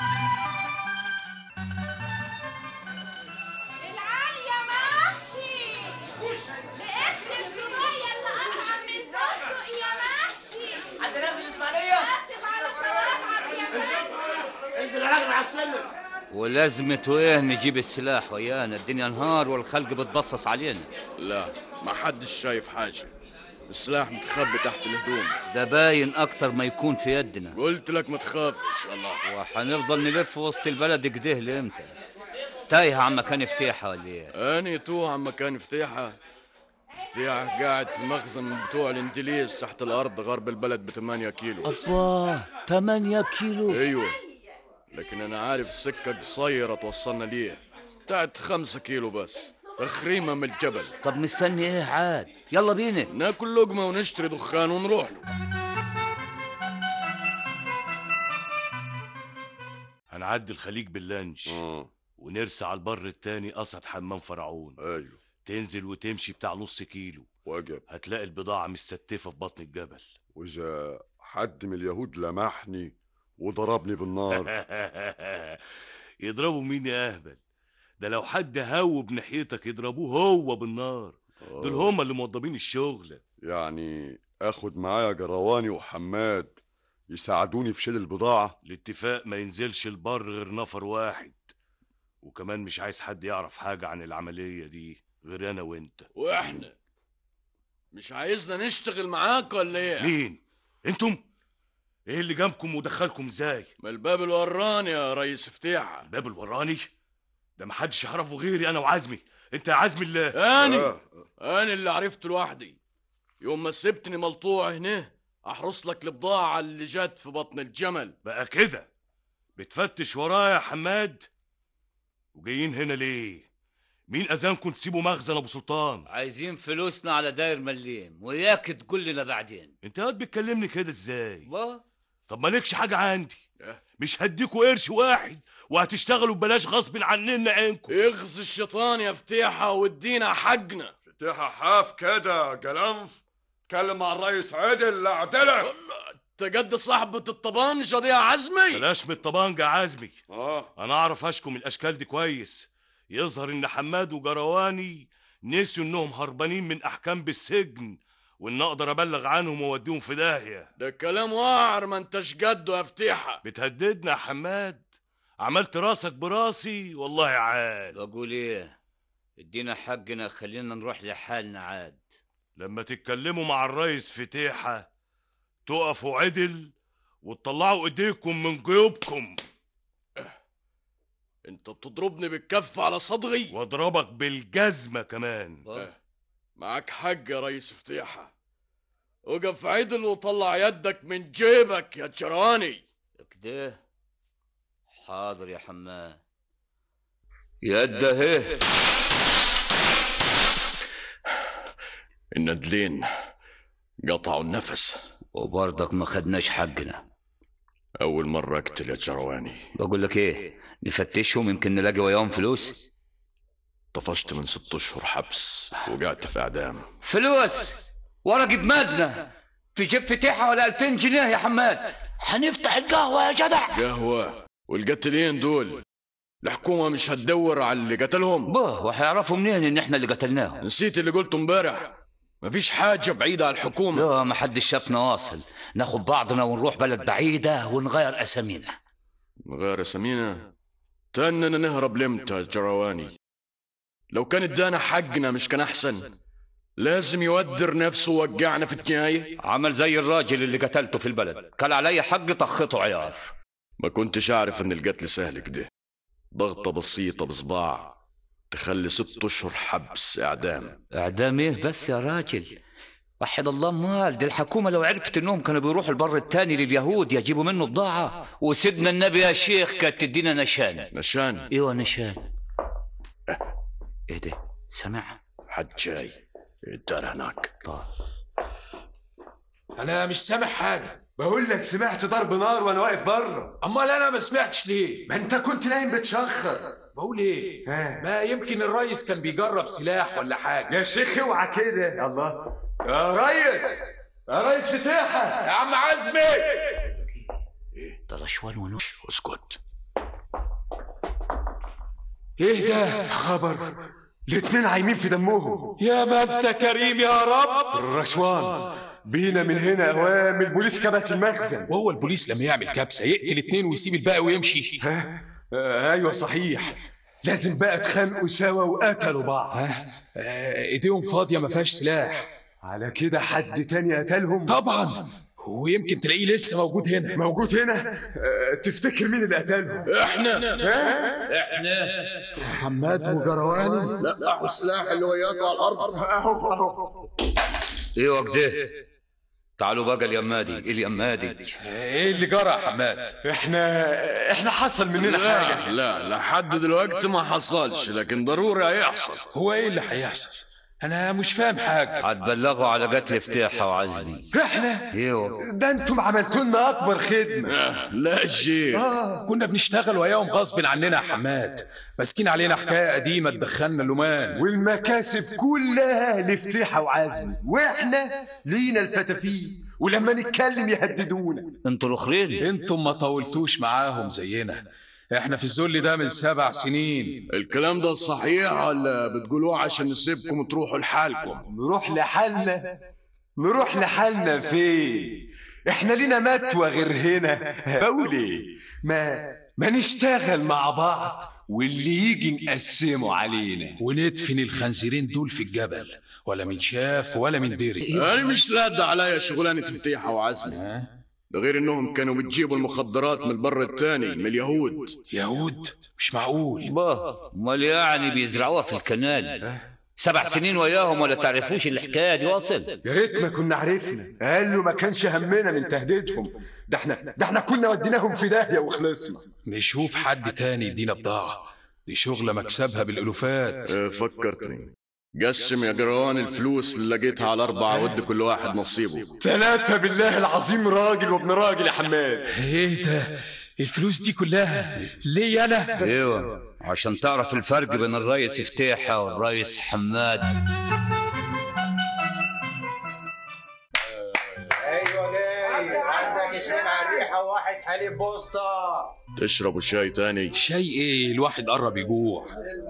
Speaker 8: العالية محشي لقيتش الصبايا اللي قطعة من الفستق يا محشي.
Speaker 9: حد نازل الاسماعيلية؟
Speaker 8: حاسب على صوابعك يا محشي.
Speaker 9: انزل يا راجل على السلم.
Speaker 2: ولازمته ايه نجيب السلاح ويانا؟ الدنيا نهار والخلق بتبصص علينا.
Speaker 3: لا ما حدش شايف حاجة، السلاح متخبي تحت الهدوم.
Speaker 2: ده باين اكتر ما يكون في يدنا.
Speaker 3: قلت لك ما تخافش. الله.
Speaker 2: وحنفضل نلف وسط البلد كده لامتى؟ تايه عم مكان فتيحة ولا ايه؟
Speaker 3: اني توه عم مكان فتيحة. فتيحة قاعد في مخزن من بتوع الانجليز تحت الارض غرب البلد ب8 كيلو.
Speaker 2: الله، 8 كيلو؟
Speaker 3: ايوه، لكن انا عارف السكة قصيرة توصلنا ليه، بتاعت 5 كيلو بس، تخريمة من الجبل.
Speaker 2: طب مستني ايه عاد؟ يلا بينا
Speaker 3: ناكل لقمة ونشتري دخان ونروح له.
Speaker 5: هنعدي الخليج باللانش ونرسى على البر التاني قصد حمام فرعون.
Speaker 7: ايوه.
Speaker 5: تنزل وتمشي بتاع نص كيلو
Speaker 7: وجب.
Speaker 5: هتلاقي البضاعة مستتفة في بطن الجبل.
Speaker 7: واذا حد من اليهود لمحني وضربني بالنار؟
Speaker 5: يضربوا مين يا اهبل؟ ده لو حد هوب ناحيتك يضربوه هو بالنار. دول هما اللي موضبين الشغل.
Speaker 7: يعني اخد معايا جرواني وحماد يساعدوني في شيل البضاعة؟
Speaker 5: الاتفاق ما ينزلش البر غير نفر واحد، وكمان مش عايز حد يعرف حاجة عن العملية دي غير انا وانت.
Speaker 3: واحنا مش عايزنا نشتغل معاك ولا ايه؟
Speaker 5: مين انتم؟ ايه اللي جنبكم ودخلكم ازاي؟
Speaker 3: ما الباب الوراني يا ريس فتيحة.
Speaker 5: الباب الوراني؟ ده محدش يعرفه غيري انا وعزمي. انت يا عزمي الله.
Speaker 3: انا اللي عرفته لوحدي. يوم ما سبتني ملطوع هنا احرص لك البضاعة اللي جت في بطن الجمل.
Speaker 5: بقى كده بتفتش ورايا يا حماد؟ وجايين هنا ليه؟ مين اذانكم تسيبوا مخزن ابو سلطان؟
Speaker 2: عايزين فلوسنا على داير مليم، وياك تقول لنا بعدين.
Speaker 5: انت قاعد بتكلمني كده ازاي؟
Speaker 2: با؟
Speaker 5: طب مالكش حاجه عندي. مش هديكوا قرش واحد وهتشتغلوا ببلاش غصب عننا عينكم.
Speaker 3: اغز الشيطان يا فتيحة وادينا حقنا.
Speaker 7: فتيحة حاف كده جلنف، اتكلم مع الريس عدل اعدلك.
Speaker 3: انت قد صاحبة الطبانجة دي يا عزمي؟
Speaker 5: بلاش من الطبانجة يا عزمي. انا اعرف اشكم الاشكال دي كويس. يظهر ان حماد وجرواني نسيوا انهم هربانين من احكام بالسجن، وان اقدر ابلغ عنهم واوديهم في داهيه.
Speaker 3: ده كلام واعر ما انتش قده يا فتيحة.
Speaker 5: بتهددنا يا حماد؟ عملت راسك براسي والله يا عاد.
Speaker 2: بقول ايه؟ ادينا حقنا، خلينا نروح لحالنا عاد.
Speaker 5: لما تتكلموا مع الريس فتيحة تقفوا عدل وتطلعوا ايديكم من جيوبكم.
Speaker 3: انت بتضربني بالكف على صدغي
Speaker 5: واضربك بالجزمة كمان.
Speaker 3: معك حق يا ريس فتيحة. وقف عدل وطلع يدك من جيبك يا جراني.
Speaker 2: كده حاضر يا حماد. يده ايه؟
Speaker 3: الندلين قطعوا النفس
Speaker 2: وبرضك ما خدناش حقنا.
Speaker 3: اول مرة اقتل يا جرواني.
Speaker 2: بقول لك ايه، نفتشهم يمكن نلاقي وياهم فلوس.
Speaker 3: طفشت من 6 أشهر حبس وقعدت في اعدام.
Speaker 2: فلوس ورق بمادنا في جيب فتيحة ولا 2000 جنيه يا حماد؟
Speaker 4: هنفتح القهوة يا جدع.
Speaker 3: قهوة؟ والقتلين دول الحكومة مش هتدور على اللي قتلهم؟
Speaker 2: وهيعرفوا منين ان احنا اللي قتلناهم؟
Speaker 3: نسيت اللي قلته امبارح، مفيش حاجة بعيدة عن الحكومة.
Speaker 2: لا ما حدش شافنا واصل. ناخد بعضنا ونروح بلد بعيدة ونغير اسامينا.
Speaker 3: نغير اسامينا؟ تاننا نهرب لمتى يا جرواني؟ لو كان ادانا حقنا مش كان احسن؟ لازم يودر نفسه ووجعنا في النهاية.
Speaker 2: عمل زي الراجل اللي قتلته في البلد، كان علي حق طخته عيار.
Speaker 3: ما كنتش أعرف إن القتل سهل كده. ضغطة بسيطة بصباع تخلي 6 أشهر حبس إعدام.
Speaker 2: إعدام إيه بس يا راجل؟ وحد الله، مال دي الحكومة لو عرفت إنهم كانوا بيروحوا البر التاني لليهود يجيبوا منه بضاعة، وسيدنا النبي يا شيخ كانت تدينا نشان.
Speaker 3: نشان؟
Speaker 2: إيوه نشان. إيه ده؟ سمع؟
Speaker 3: حد جاي الدار هناك.
Speaker 10: انا مش سامع حاجه. بقول لك سمعت ضرب نار وانا واقف بره. امال انا ما سمعتش ليه؟ ما انت كنت نايم بتشخر. بقول ايه؟ ما يمكن الريس كان بيجرب سلاح ولا حاجه. يا شيخ اوعى كده. الله يا ريس، يا ريس فتاحه، يا عم عزمي.
Speaker 2: ده رشوان ونش.
Speaker 3: اسكت.
Speaker 10: ايه ده؟ خبر الاتنين عايمين في دمهم. يا ما انت كريم يا رب. الرشوان بينا من هنا اوام البوليس كبس المخزن.
Speaker 11: وهو البوليس لما يعمل كبسه يقتل 2 ويسيب الباقي ويمشي؟
Speaker 10: ايوه صحيح. لازم بقى اتخانقوا سوا وقتلوا بعض.
Speaker 11: ايديهم فاضيه ما فيهاش سلاح.
Speaker 10: على كده حد تاني قتلهم؟
Speaker 11: طبعا، ويمكن تلاقيه لسه موجود هنا.
Speaker 10: موجود هنا؟ تفتكر مين اللي قتلهم؟
Speaker 3: احنا.
Speaker 2: احنا
Speaker 10: حماد وجرواني.
Speaker 3: لقحوا السلاح اللي وياكوا على الارض.
Speaker 2: ايوه كده. تعالوا بقى اليمادي. اليمادي
Speaker 11: ايه اللي جرى يا حماد؟
Speaker 10: احنا حصل مننا حاجه.
Speaker 3: لا لحد دلوقتي ما حصلش، لكن ضروري هيحصل.
Speaker 11: هو ايه اللي هيحصل؟ انا مش فاهم حاجه.
Speaker 2: هتبلغوا على قتل فتاحه وعزمي.
Speaker 10: احنا؟
Speaker 2: ايوه.
Speaker 10: ده انتم عملتوا لنا اكبر خدمه.
Speaker 3: لا شيء.
Speaker 11: كنا بنشتغل وياهم غصب عننا يا حماد، ماسكين علينا حكايه قديمه تدخلنا اللومان،
Speaker 10: والمكاسب كلها لفتاحه وعزمي، واحنا لينا الفتافيت، ولما نتكلم يهددونا.
Speaker 2: انتوا الاخرين
Speaker 11: انتم ما طولتوش معاهم زينا. احنا في الذل ده من 7 سنين.
Speaker 3: الكلام ده صحيح ولا بتقولوه عشان نسيبكم وتروحوا لحالكم؟
Speaker 10: نروح لحالنا فين؟ احنا لينا متوى غير هنا. بقولي ما نشتغل مع بعض واللي يجي نقسمه علينا
Speaker 11: وندفن الخنزيرين دول في الجبل، ولا من شاف ولا من دري.
Speaker 3: انا مش لاد عليا شغلانه فتيحه وعزمي. ده غير انهم كانوا بتجيبوا المخدرات من البر التاني من اليهود.
Speaker 11: يهود؟ مش معقول.
Speaker 2: امال يعني بيزرعوها في الكنال 7 سنين وياهم ولا تعرفوش الحكايه دي واصل؟
Speaker 10: يا ريتنا كنا عرفنا. قالوا ما كانش همنا من تهديدهم. ده احنا كنا وديناهم في داهيه وخلصنا.
Speaker 11: نشوف حد تاني يدينا بضاعه. دي شغله مكسبها بالالوفات.
Speaker 3: فكرتني. قسم يا جروان الفلوس اللي لقيتها على 4 ود كل واحد نصيبه.
Speaker 10: 3 بالله العظيم راجل وابن راجل يا حماد.
Speaker 11: ايه ده؟ الفلوس دي كلها ليه انا؟
Speaker 2: ايوه عشان تعرف الفرق بين الريس فتاحه والريس حماد.
Speaker 12: ايوه ليه؟ عندك 2 على الريحه وواحد حليب بوسطه.
Speaker 3: تشربوا شاي تاني؟
Speaker 11: شاي ايه؟ الواحد قرب يجوع.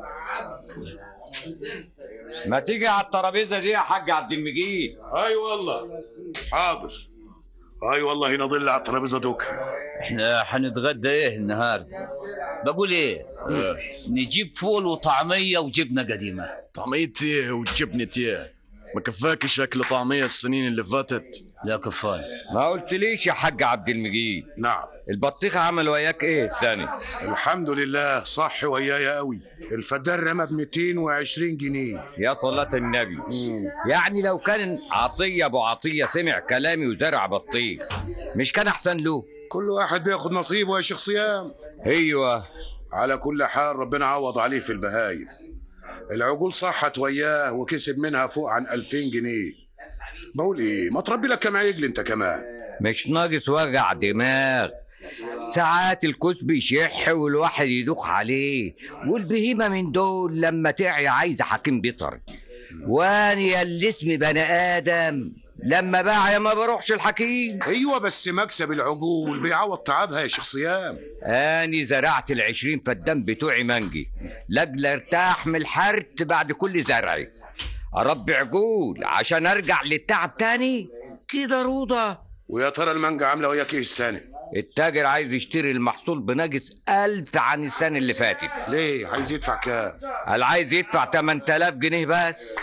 Speaker 13: ما تيجي على الترابيزه دي يا حاج عبد المجيد.
Speaker 5: اي والله حاضر. اي والله نضل على الترابيزه دوك.
Speaker 2: احنا هنتغدى ايه النهارده؟ بقول ايه؟ نجيب فول وطعميه وجبنه قديمه.
Speaker 3: طعميه ايه وجبنه ايه؟ ما كفاكش اكل طعميه السنين اللي فاتت؟
Speaker 2: لا كفايه.
Speaker 13: ما قلتليش يا حاج عبد المجيد.
Speaker 5: نعم.
Speaker 13: البطيخه عمل وياك ايه السنه؟
Speaker 5: الحمد لله صح ويايا قوي. الفدان رمى ب 220 جنيه.
Speaker 13: يا صلاة النبي. يعني لو كان عطيه ابو عطيه سمع كلامي وزرع بطيخ مش كان احسن له؟
Speaker 5: كل واحد بياخد نصيبه يا شيخ صيام.
Speaker 13: ايوه.
Speaker 5: على كل حال ربنا عوض عليه في البهايم. العقول صحت وياه وكسب منها فوق عن 2000 جنيه. بقول ايه، ما تربي لك كم عجل انت كمان.
Speaker 13: مش ناقص وجع دماغ. ساعات الكسب يشح والواحد يدوخ عليه، والبهيمة من دول لما تعي عايزة حكيم بيطري. واني اللي اسمي بني آدم لما باعي ما بروحش الحكيم.
Speaker 5: ايوه بس مكسب العقول بيعوض تعبها يا شيخ صيام.
Speaker 13: اني زرعت 20 فدان بتوعي منجي لاجل ارتاح من الحرت بعد كل زرعي. اربي عقول عشان ارجع للتعب تاني كده روضة.
Speaker 5: ويا ترى المانجا عامله وياك ايه السنه؟
Speaker 13: التاجر عايز يشتري المحصول بناقص 1000 عن السنه اللي فاتت.
Speaker 5: ليه؟ عايز يدفع كام؟
Speaker 13: قال عايز يدفع 8000 جنيه بس.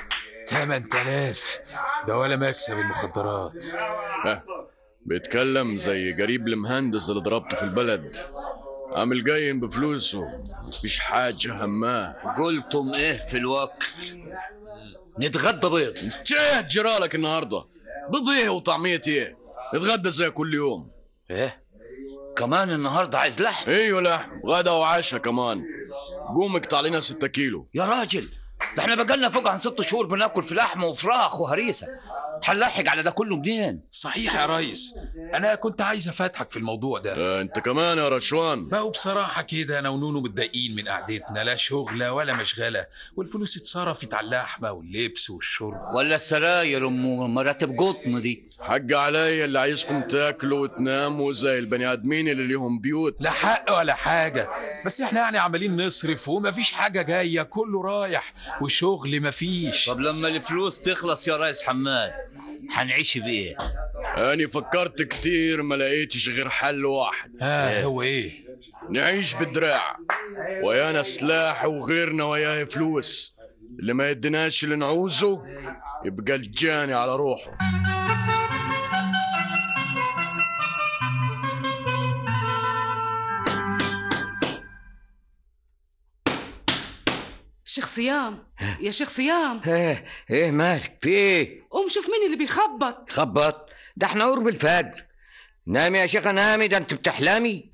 Speaker 11: 8000 ده ولا مكسب المخدرات.
Speaker 3: بيتكلم زي قريب المهندس اللي ضربته في البلد، عامل جاين بفلوسه، مفيش حاجة هماه.
Speaker 2: قلتم ايه في الوكل؟ نتغدى بيض.
Speaker 3: ايه جرالك النهارده؟ بيض ايه وطعمية ايه؟ نتغدى زي كل يوم.
Speaker 2: ايه كمان النهارده عايز لحم؟
Speaker 3: ايوه لحم، غدا وعشاء كمان. قوم اقطع لنا 6 كيلو.
Speaker 2: يا راجل ده احنا بقالنا فوق عن 6 شهور بناكل في لحم وفراخ وهريسه، هنلحق على ده كله منين؟
Speaker 11: صحيح يا ريس، انا كنت عايز افتحك في الموضوع ده.
Speaker 3: انت كمان يا رشوان؟
Speaker 11: ما هو بصراحه كده انا ونونو متضايقين من قعدتنا، لا شغله ولا مشغله، والفلوس اتصرفت على اللحمه واللبس والشرب.
Speaker 2: ولا السراير مراتب قطن دي.
Speaker 3: حق عليا اللي عايزكم تاكلوا وتناموا زي البني ادمين اللي ليهم بيوت.
Speaker 11: لا حق ولا حاجه، بس احنا يعني عمالين نصرف ومفيش حاجه جايه، كله رايح وشغل مفيش.
Speaker 2: طب لما الفلوس تخلص يا ريس حماد هنعيش بايه؟
Speaker 3: أنا فكرت كتير ما لقيتش غير حل واحد.
Speaker 11: هو ايه؟
Speaker 3: نعيش بالدراع، ويانا سلاح وغيرنا وياه فلوس، اللي ما يدناش اللي نعوزه يبقى الجاني على روحه.
Speaker 14: شيخ صيام، يا شيخ صيام.
Speaker 13: ايه مالك في ايه؟
Speaker 14: قوم شوف مين اللي بيخبط.
Speaker 13: خبط؟ ده احنا قرب الفجر. نامي يا شيخة نامي، ده انت بتحلمي.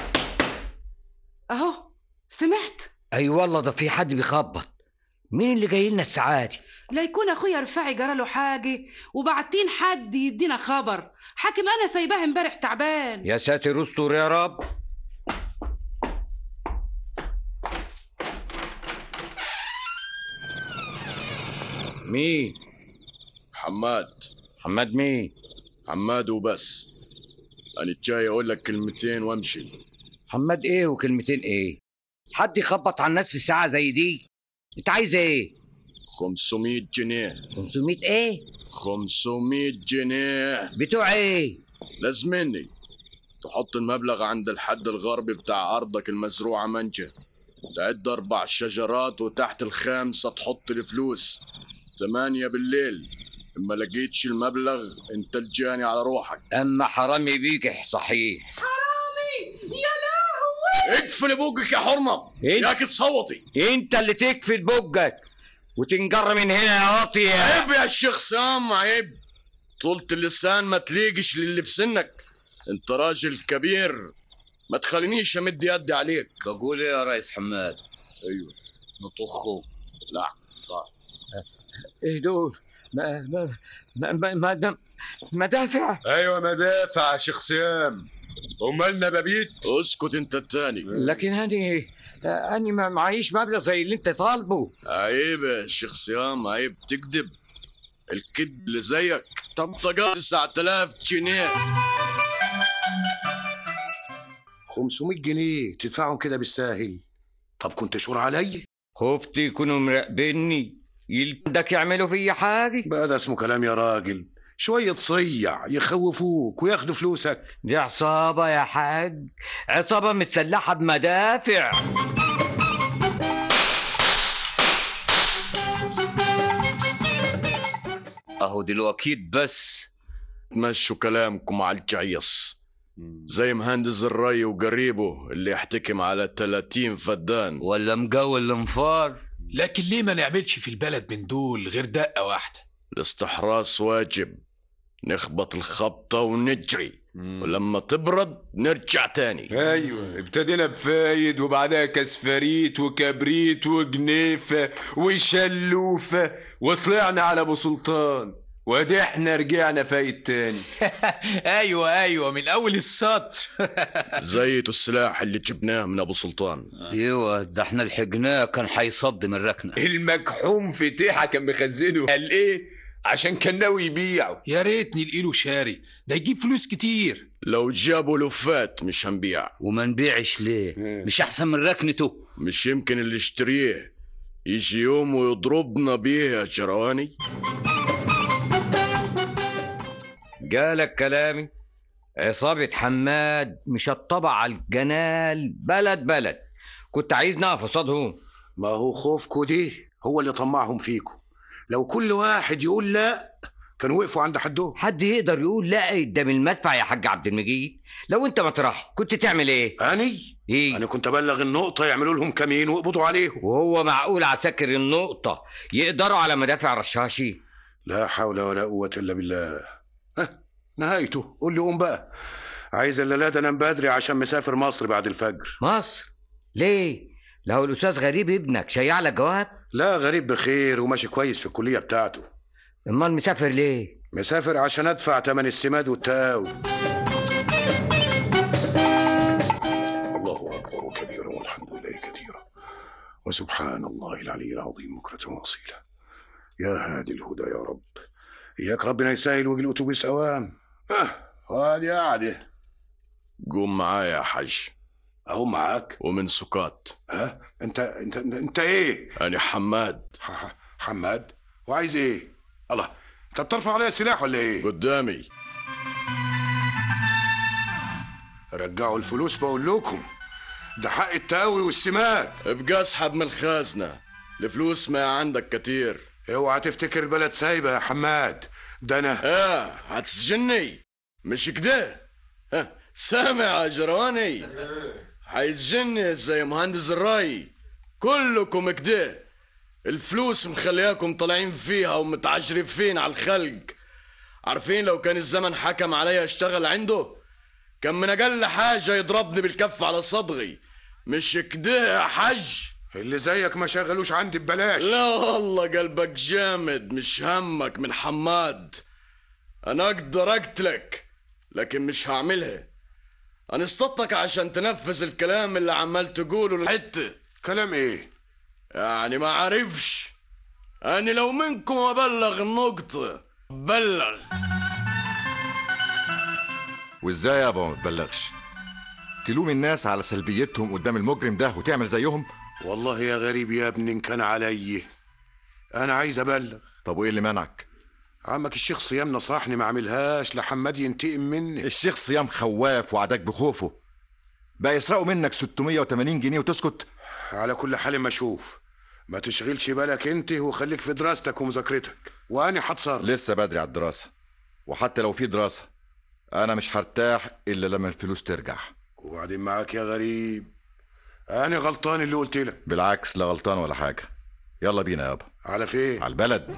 Speaker 14: اهو سمعت.
Speaker 13: اي والله ده في حد بيخبط. مين اللي جاي لنا الساعة دي؟
Speaker 14: لا يكون اخويا رفاعي جراله حاجه وبعتين حد يدينا خبر. حاكم انا سايباه امبارح تعبان.
Speaker 13: يا ساتر استر يا رب. مين؟
Speaker 3: حماد.
Speaker 13: حماد مين؟
Speaker 3: حماد وبس. أنا جاي أقول لك كلمتين وأمشي.
Speaker 13: حماد إيه وكلمتين إيه؟ حد يخبط على الناس في الساعة زي دي؟ أنت عايز إيه؟
Speaker 3: 500 جنيه.
Speaker 13: 500 إيه؟
Speaker 3: 500 جنيه.
Speaker 13: بتوع إيه؟
Speaker 3: لازمني تحط المبلغ عند الحد الغربي بتاع أرضك المزروعة منجة، تعد 4 شجرات وتحت ال5 تحط الفلوس. 8 بالليل اما لقيتش المبلغ انت الجاني على روحك.
Speaker 13: اما حرامي بيك صحيح.
Speaker 14: حرامي يا لهوي.
Speaker 3: اقفل بوقك يا حرمه، ياك تصوتي.
Speaker 13: انت اللي تقفل بوقك وتنجر من هنا يا واطي.
Speaker 3: عيب يا شيخ سام، عيب. طولة اللسان ما تليقش للي في سنك، انت راجل كبير، ما تخلينيش امد يدي عليك.
Speaker 2: بقول ايه يا ريس حماد؟
Speaker 3: ايوه
Speaker 2: نطخه.
Speaker 3: لا
Speaker 13: ايه دول؟ مدافع.
Speaker 10: ايوه مدافع يا شيخ سام. امال نبابيت؟
Speaker 3: اسكت انت التاني.
Speaker 13: لكن اني ما معيش مبلغ زي اللي انت طالبه.
Speaker 3: عيب يا شيخ سام، عيب تكذب. الكذب اللي زيك طقات 9000 جنيه.
Speaker 4: 500 جنيه تدفعهم كده بالساهل؟ طب كنت شور علي؟
Speaker 13: خفت يكونوا مراقبيني يلدك يعملوا فيا حاجة.
Speaker 4: بقى ده اسمه كلام يا راجل؟ شوية صيع يخوفوك وياخدوا فلوسك.
Speaker 13: دي عصابة يا حاج، عصابة متسلحة بمدافع.
Speaker 2: اهو دلوقتي بس
Speaker 3: تمشوا كلامكم على الجعيص زي مهندس الري وقريبه اللي يحتكم على 30 فدان
Speaker 2: ولا مقاول الانفار.
Speaker 11: لكن ليه ما نعملش في البلد من دول غير دقة واحدة؟
Speaker 3: الاستحراس واجب، نخبط الخبطة ونجري ولما تبرد نرجع تاني.
Speaker 10: ايوه ابتدينا بفايد وبعدها كسفريت وكبريت وجنيفة وشلوفة وطلعنا على ابو سلطان، وادي احنا رجعنا فايد تاني.
Speaker 11: ايوه من اول السطر.
Speaker 3: زيتوا السلاح اللي جبناه من ابو سلطان.
Speaker 2: ايوه ده احنا لحقناه، كان حيصد من الركنه.
Speaker 10: المكحوم فتيحه كان مخزنه. قال ايه؟ عشان كان ناوي يبيعه.
Speaker 11: يا ريت نلقيله شاري، ده يجيب فلوس كتير.
Speaker 3: لو جابوا لفات مش هنبيع.
Speaker 2: وما نبيعش ليه؟ مش احسن من ركنته؟
Speaker 3: مش يمكن اللي اشتريه يجي يوم ويضربنا بيه يا جرواني؟
Speaker 13: جالك كلامي؟ عصابة حماد مشطبة على الجنال بلد. كنت عايز نقف قصادهم.
Speaker 4: ما هو خوفكو دي هو اللي طمعهم فيكو.
Speaker 15: لو كل واحد يقول لا كان وقفوا عند حدهم.
Speaker 13: حد يقدر يقول لا قدام المدفع يا حاج عبد المجيد؟ لو انت مطرحي كنت تعمل ايه؟
Speaker 15: ايه؟ انا كنت ابلغ النقطه يعملوا لهم كمين ويقبضوا عليهم.
Speaker 13: وهو معقول عساكر النقطه يقدروا على مدافع رشاشي؟
Speaker 15: لا حول ولا قوه الا بالله. نهايته قول لي قوم بقى، عايز الليله ده انام بدري عشان مسافر مصر بعد الفجر.
Speaker 13: مصر؟ ليه؟ لو الاستاذ غريب ابنك شيع لك جواب؟
Speaker 15: لا غريب بخير وماشي كويس في الكليه بتاعته.
Speaker 13: امال مسافر ليه؟
Speaker 15: مسافر عشان ادفع ثمن السماد والتقاوي. الله اكبر وكبيرا والحمد لله كثيرا وسبحان الله العلي العظيم بكرة واصيلا. يا هادي الهدى يا رب، اياك ربنا يسهل ويجي الاتوبيس اوام. وادي قاعده.
Speaker 3: قوم معايا يا حاج.
Speaker 15: اهو معاك
Speaker 3: ومن سكات.
Speaker 15: انت ايه؟
Speaker 3: انا حماد.
Speaker 15: حماد؟ وعايز ايه؟ الله، انت بترفع عليا السلاح ولا ايه؟
Speaker 3: قدامي.
Speaker 15: رجعوا الفلوس بقول لكم، ده حق التقاوي والسماد.
Speaker 3: ابقى اسحب من الخزنه، الفلوس ما عندك كتير.
Speaker 15: اوعى تفتكر البلد سايبه يا حماد، ده انا
Speaker 3: هتسجني مش كده؟ سامع يا جراني؟ هيتجني زي مهندس الراي. كلكم كده، الفلوس مخلياكم طالعين فيها ومتعجرفين على الخلق. عارفين لو كان الزمن حكم عليا اشتغل عنده كان من اقل حاجه يضربني بالكف على صدغي. مش كده يا حج؟
Speaker 15: اللي زيك ما شغلوش عندي ببلاش.
Speaker 3: لا والله قلبك جامد، مش همك من حماد. انا اقدر اقتلك لكن مش هعملها. انا اصطدتك عشان تنفذ الكلام اللي عمال تقوله الحته.
Speaker 15: كلام ايه؟
Speaker 3: يعني ما عارفش انا لو منكم ابلغ النقطه بلغ.
Speaker 1: وازاي يابا ما تبلغش؟ تلوم الناس على سلبيتهم قدام المجرم ده وتعمل زيهم؟
Speaker 15: والله يا غريب يا ابني ان كان علي انا عايز ابلغ.
Speaker 1: طب وايه اللي منعك؟
Speaker 15: عمك الشيخ صيام نصحني ما اعملهاش لحماد ينتقم مني.
Speaker 1: الشيخ صيام خواف وعداك بخوفه، بقى يسرقوا منك 680 جنيه وتسكت؟
Speaker 15: على كل حال ما اشوف، ما تشغلش بالك انت وخليك في دراستك ومذاكرتك وانا هتصرف.
Speaker 1: لسه بدري على الدراسه، وحتى لو في دراسه انا مش هرتاح الا لما الفلوس ترجع.
Speaker 15: وبعدين معاك يا غريب، انا غلطان اللي قلت لك؟
Speaker 1: بالعكس، لا غلطان ولا حاجه. يلا بينا يابا.
Speaker 15: على فين؟
Speaker 1: على البلد.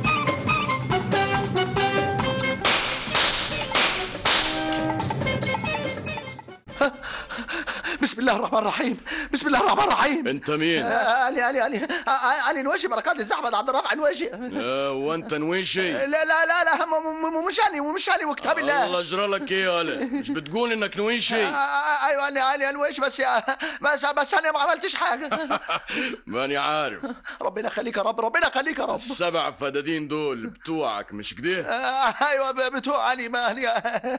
Speaker 16: بسم الله الرحمن الرحيم، بسم الله الرحمن الرحيم.
Speaker 3: انت مين؟
Speaker 16: أنا نواشي بركات الزحمة عبد الرافع نواشي.
Speaker 3: وانت نويشي؟
Speaker 16: لا مش أنا وكتاب الله.
Speaker 3: الله اجرى لك ايه يالا؟ مش بتقول انك نويشي؟
Speaker 16: ايوه انا نواشي بس انا ما عملتش حاجة.
Speaker 3: ماني عارف.
Speaker 16: ربنا يخليك يا رب، ربنا يخليك يا رب.
Speaker 3: السبع فدادين دول بتوعك مش كده؟
Speaker 16: ايوه بتوعني. ما هني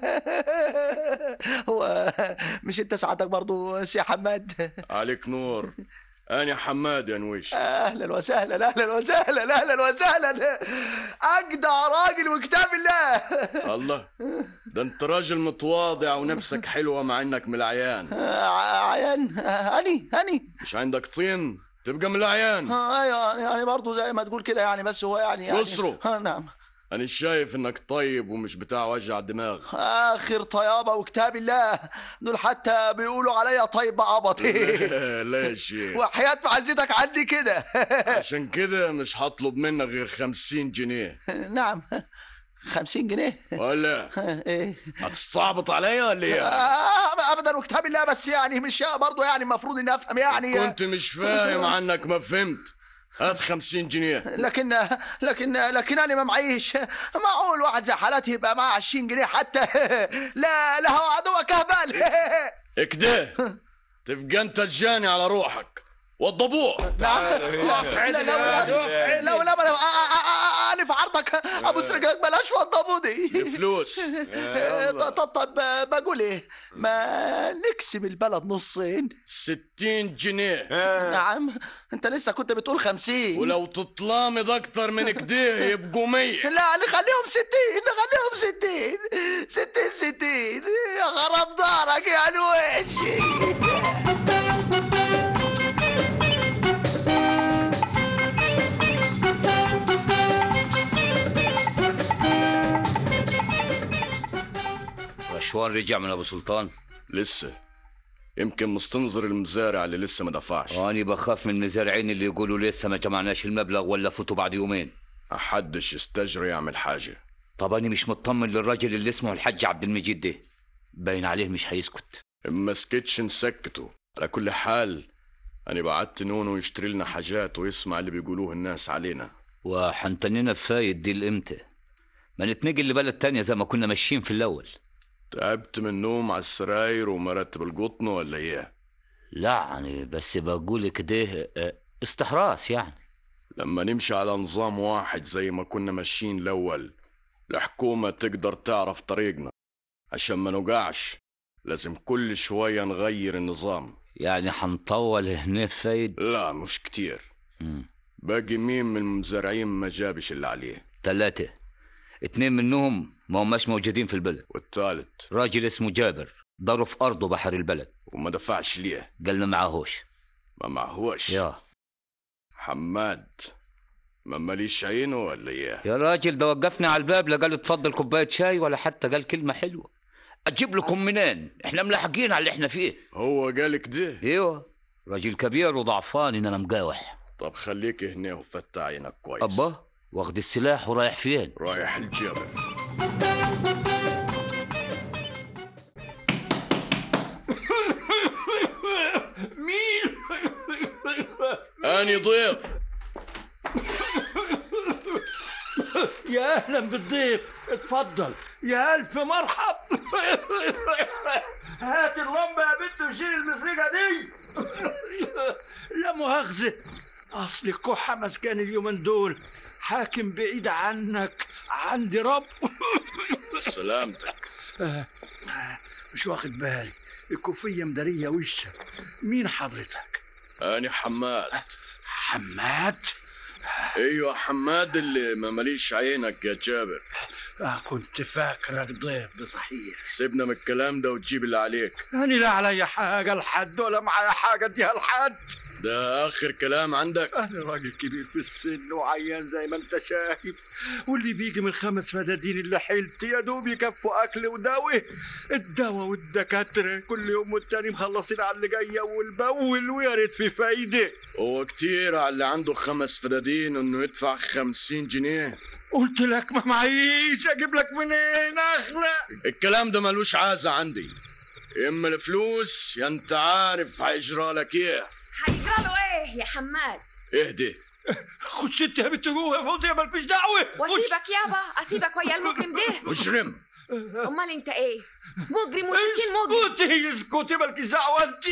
Speaker 16: هو مش انت سعادتك برضو سي حماد؟
Speaker 3: عليك نور. أنا حماد يا نويش.
Speaker 16: أهلا وسهلا أهلا وسهلا أهلا وسهلا. أجدع راجل وكتاب الله.
Speaker 3: الله، ده أنت راجل متواضع ونفسك حلوة مع إنك من العيان.
Speaker 16: عيان؟ أني
Speaker 3: مش عندك طين تبقى من العيان.
Speaker 16: أيوة يعني برضو زي ما تقول كده يعني، بس هو يعني
Speaker 3: بصروا.
Speaker 16: نعم.
Speaker 3: أنا شايف إنك طيب ومش بتاع وجع دماغ.
Speaker 16: آخر طيابة وكتاب الله، دول حتى بيقولوا عليا طيب عبطي.
Speaker 3: ليش؟
Speaker 16: وحياة معزتك عندي كده.
Speaker 3: عشان كده مش هطلب منك غير 50 جنيه.
Speaker 16: نعم 50 جنيه؟
Speaker 3: ولا
Speaker 16: ايه؟
Speaker 3: هتستعبط عليا ولا ايه؟
Speaker 16: ابدا وكتاب الله، بس يعني مش برضه يعني المفروض اني افهم يعني.
Speaker 3: كنت مش فاهم عنك ما فهمت. هات 50 جنيه.
Speaker 16: لكن انا ما معيش. معقول واحد زي حالاتي يبقى معاه 20 جنيه حتى؟ لا هو عدوك اهبل.
Speaker 3: اكده تبقى انت تجاني على روحك والضبوع.
Speaker 16: لا انا في عرضك ابوس رجلك بلاش وضبودي.
Speaker 3: فلوس.
Speaker 16: طب بقول ايه، ما نقسم البلد نصين؟
Speaker 3: 60 جنيه.
Speaker 16: نعم. انت لسه كنت بتقول 50.
Speaker 3: ولو تطلامض اكتر من كده يبقوا 100.
Speaker 16: لا نخليهم 60 يا غرام دارك يا نويشي.
Speaker 2: رشوان رجع من ابو سلطان؟
Speaker 3: لسه، يمكن مستنظر المزارع اللي لسه ما دفعش.
Speaker 2: أنا بخاف من المزارعين اللي يقولوا لسه ما جمعناش المبلغ ولا فوتوا بعد يومين.
Speaker 3: محدش يستجري يعمل حاجة.
Speaker 2: طب أنا مش مطمن للراجل اللي اسمه الحاج عبد المجيد ده، باين عليه مش هيسكت.
Speaker 3: ما سكتش نسكته. على كل حال أنا بعت نونو يشتري لنا حاجات ويسمع اللي بيقولوه الناس علينا.
Speaker 2: وحنتنينا فايد دي الإمتى؟ ما نتنقل لبلد تانية زي ما كنا ماشيين في الأول.
Speaker 3: تعبت من النوم على السراير ومرتب القطن ولا ايه؟
Speaker 2: لا يعني بس بقول كده استحراس يعني.
Speaker 3: لما نمشي على نظام واحد زي ما كنا ماشيين الأول الحكومة تقدر تعرف طريقنا. عشان ما نوقعش لازم كل شوية نغير النظام.
Speaker 2: يعني حنطول هنا فايد؟
Speaker 3: لا مش كتير. باقي مين من المزارعين ما جابش اللي عليه؟
Speaker 2: 3، 2 منهم ما هماش موجودين في البلد.
Speaker 3: والثالث
Speaker 2: راجل اسمه جابر ضرب في أرضه بحر البلد.
Speaker 3: وما دفعش ليه؟
Speaker 2: قال ما معهوش.
Speaker 3: ما معهوش؟
Speaker 2: يا
Speaker 3: حماد ما ماليش عينه ولا ايه؟
Speaker 2: يا راجل ده وقفني على الباب لا قال اتفضل كوبايه شاي ولا حتى قال كلمه حلوه. اجيب لكم منين؟ احنا ملاحقين على اللي احنا فيه.
Speaker 3: هو قالك ده؟
Speaker 2: ايوه راجل كبير وضعفان ان انا مقاوح.
Speaker 3: طب خليك هنا وفتح عينك كويس.
Speaker 2: ابا واخد السلاح ورايح فين؟
Speaker 3: رايح الجبل.
Speaker 17: مين؟
Speaker 3: اني ضيف.
Speaker 17: يا اهلا بالضيف، اتفضل. يا الف مرحب. هات اللمبه يا بنت وشيل المسرقه دي. لا مؤاخذه، اصل الكحه مسكان اليومين دول. حاكم بعيد عنك عندي رب.
Speaker 3: سلامتك.
Speaker 17: مش واخد بالي، الكوفيه مداريه وشك. مين حضرتك؟
Speaker 3: أنا حماد.
Speaker 17: حماد؟
Speaker 3: ايوه حماد اللي ما ماليش عينك يا جابر.
Speaker 17: كنت فاكرك ضيف بصحيح.
Speaker 3: سيبنا من الكلام ده وتجيب اللي عليك.
Speaker 17: أنا لا علي حاجة لحد ولا معايا حاجة اديها لحد.
Speaker 3: ده آخر كلام عندك؟
Speaker 17: أنا راجل كبير في السن وعيان زي ما أنت شايف، واللي بيجي من 5 فدادين اللي حيلتي يا دوب يكفوا أكل ودواء. الدواء والدكاترة كل يوم والتاني مخلصين على اللي جاي أول بأول، ويا ريت في فايدة.
Speaker 3: هو كتير على اللي عنده 5 فدادين إنه يدفع 50 جنيه.
Speaker 17: قلت لك ما معيش، أجيب لك منين أخلق؟
Speaker 3: الكلام ده ملوش عازة عندي. إما الفلوس يا أنت عارف هيجرى لك إيه.
Speaker 18: هيجرى له ايه يا حماد؟
Speaker 3: اهدي.
Speaker 17: خش انت يا بنت جوه، فوزي مالكش دعوه.
Speaker 18: واسيبك يابا؟ اسيبك ويا المجرم ده؟
Speaker 3: مجرم؟
Speaker 18: امال انت ايه؟ مجرم وستين مجرم.
Speaker 17: اسكتي مالكش دعوه انت.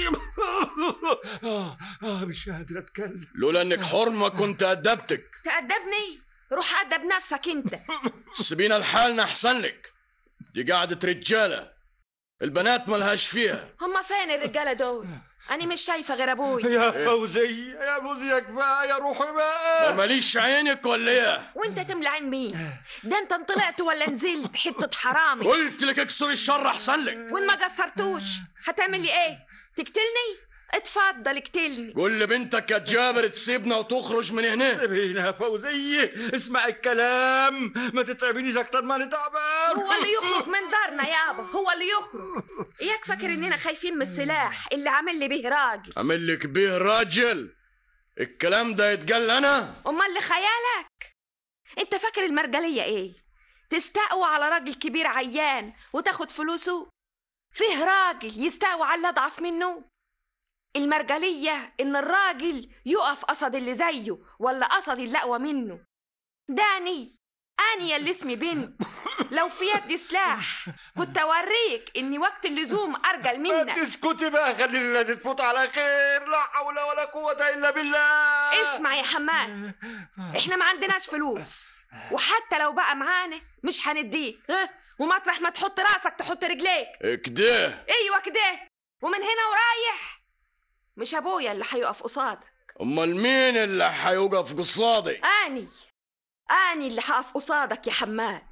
Speaker 17: مش قادر اتكلم.
Speaker 3: لولا انك حرمه كنت ادبتك.
Speaker 18: تأدبني؟ روح أدب نفسك انت.
Speaker 3: سيبينا لحالنا احسن لك. دي قاعده رجاله، البنات ملهاش فيها.
Speaker 18: هما فين الرجاله دول؟ أنا مش شايفة غير أبوي.
Speaker 17: يا فوزية يا فوزية كفاية، روحي بقى.
Speaker 3: ماليش عينك ولا ايه؟
Speaker 18: وأنت تملى عين مين؟ ده أنت طلعت ولا نزلت حتة حرامي؟
Speaker 3: قلت لك اكسر الشر أحسن لك.
Speaker 18: وإن ما قصرتوش هتعمل لي إيه؟ تقتلني؟ اتفضل اقتلني.
Speaker 3: قول لبنتك يا جابر تسيبنا وتخرج من هنا.
Speaker 17: سيبينا يا فوزية، اسمع الكلام، ما تتعبينيش أكتر ما أنا تعبان.
Speaker 18: هو اللي يخرج من دارنا يابا، هو اللي يخرج. إياك فاكر إننا خايفين من السلاح اللي عامل لي به راجل.
Speaker 3: عامل لك به راجل؟ الكلام ده يتقال أنا؟
Speaker 18: أمال اللي خيالك؟ أنت فاكر المرجلية إيه؟ تستقوى على راجل كبير عيان وتاخد فلوسه؟ فيه راجل يستقوى على اللي أضعف منه؟ المرجلية إن الراجل يقف قصد اللي زيه ولا قصد اللي أقوى منه. داني أني اللي اسمي بنت، لو في يدي سلاح كنت أوريك إني وقت اللزوم أرجل منك.
Speaker 17: ما تسكتي بقى، خلينا تفوت على خير. لا حول ولا قوة إلا بالله.
Speaker 18: اسمع يا حماد، إحنا ما عندناش فلوس، وحتى لو بقى معانا مش هنديك. ومطرح ما تحط راسك تحط رجليك.
Speaker 3: كده؟
Speaker 18: أيوة كده، ومن هنا ورايح مش أبويا اللي هيقف قصادك.
Speaker 3: أمال مين اللي هيوقف قصادي؟
Speaker 18: أني اللي هقف قصادك يا حماد.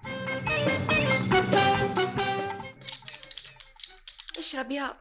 Speaker 18: اشرب يابا.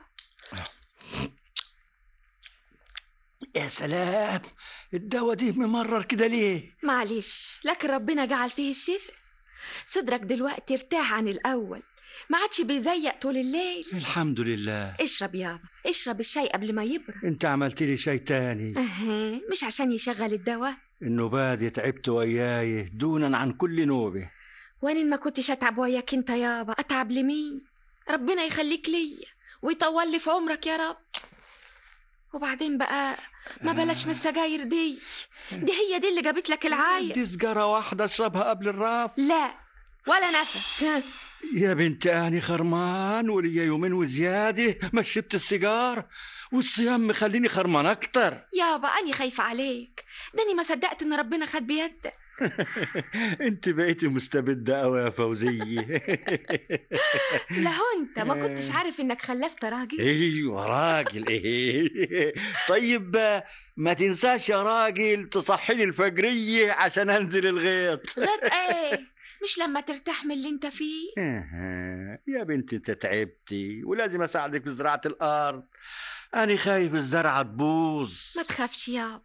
Speaker 17: يا سلام، الدواء دي ممرر كده ليه؟
Speaker 18: معلش، لكن ربنا جعل فيه الشفاء. صدرك دلوقتي ارتاح عن الأول، ما عادش بيزيق طول الليل.
Speaker 17: الحمد لله.
Speaker 18: اشرب يابا، اشرب الشاي قبل ما يبرد.
Speaker 17: انت عملت لي شاي تاني.
Speaker 18: مش عشان يشغل الدواء؟
Speaker 17: النوبة دي تعبت وياي دونا عن كل نوبة.
Speaker 18: وين ما كنتش اتعب وياك انت يابا، اتعب لمين؟ ربنا يخليك ليا ويطول لي في عمرك يا رب. وبعدين بقى ما بلاش من السجاير دي هي دي اللي جابت لك العاية.
Speaker 17: دي سجارة واحدة اشربها قبل الراب.
Speaker 18: لا ولا نفس.
Speaker 17: يا بنت أني خرمان وليا يومين وزيادة ما شربت السيجار، والصيام مخليني خرمان أكتر.
Speaker 18: يابا أني خايفة عليك، داني ما صدقت إن ربنا خد بيدك.
Speaker 17: انت بقيتي مستبدة قوي يا فوزية.
Speaker 18: لهو انت ما كنتش عارف انك خلفت راجل؟
Speaker 17: ايوه راجل. ايه طيب ما تنساش يا راجل تصحيني الفجرية عشان انزل الغيط.
Speaker 18: غيط ايه؟ مش لما ترتاح من اللي انت فيه؟
Speaker 17: يا بنتي انت تعبتي ولازم اساعدك في زراعة الارض، انا خايف الزرعة تبوظ.
Speaker 18: ما تخافش يابا.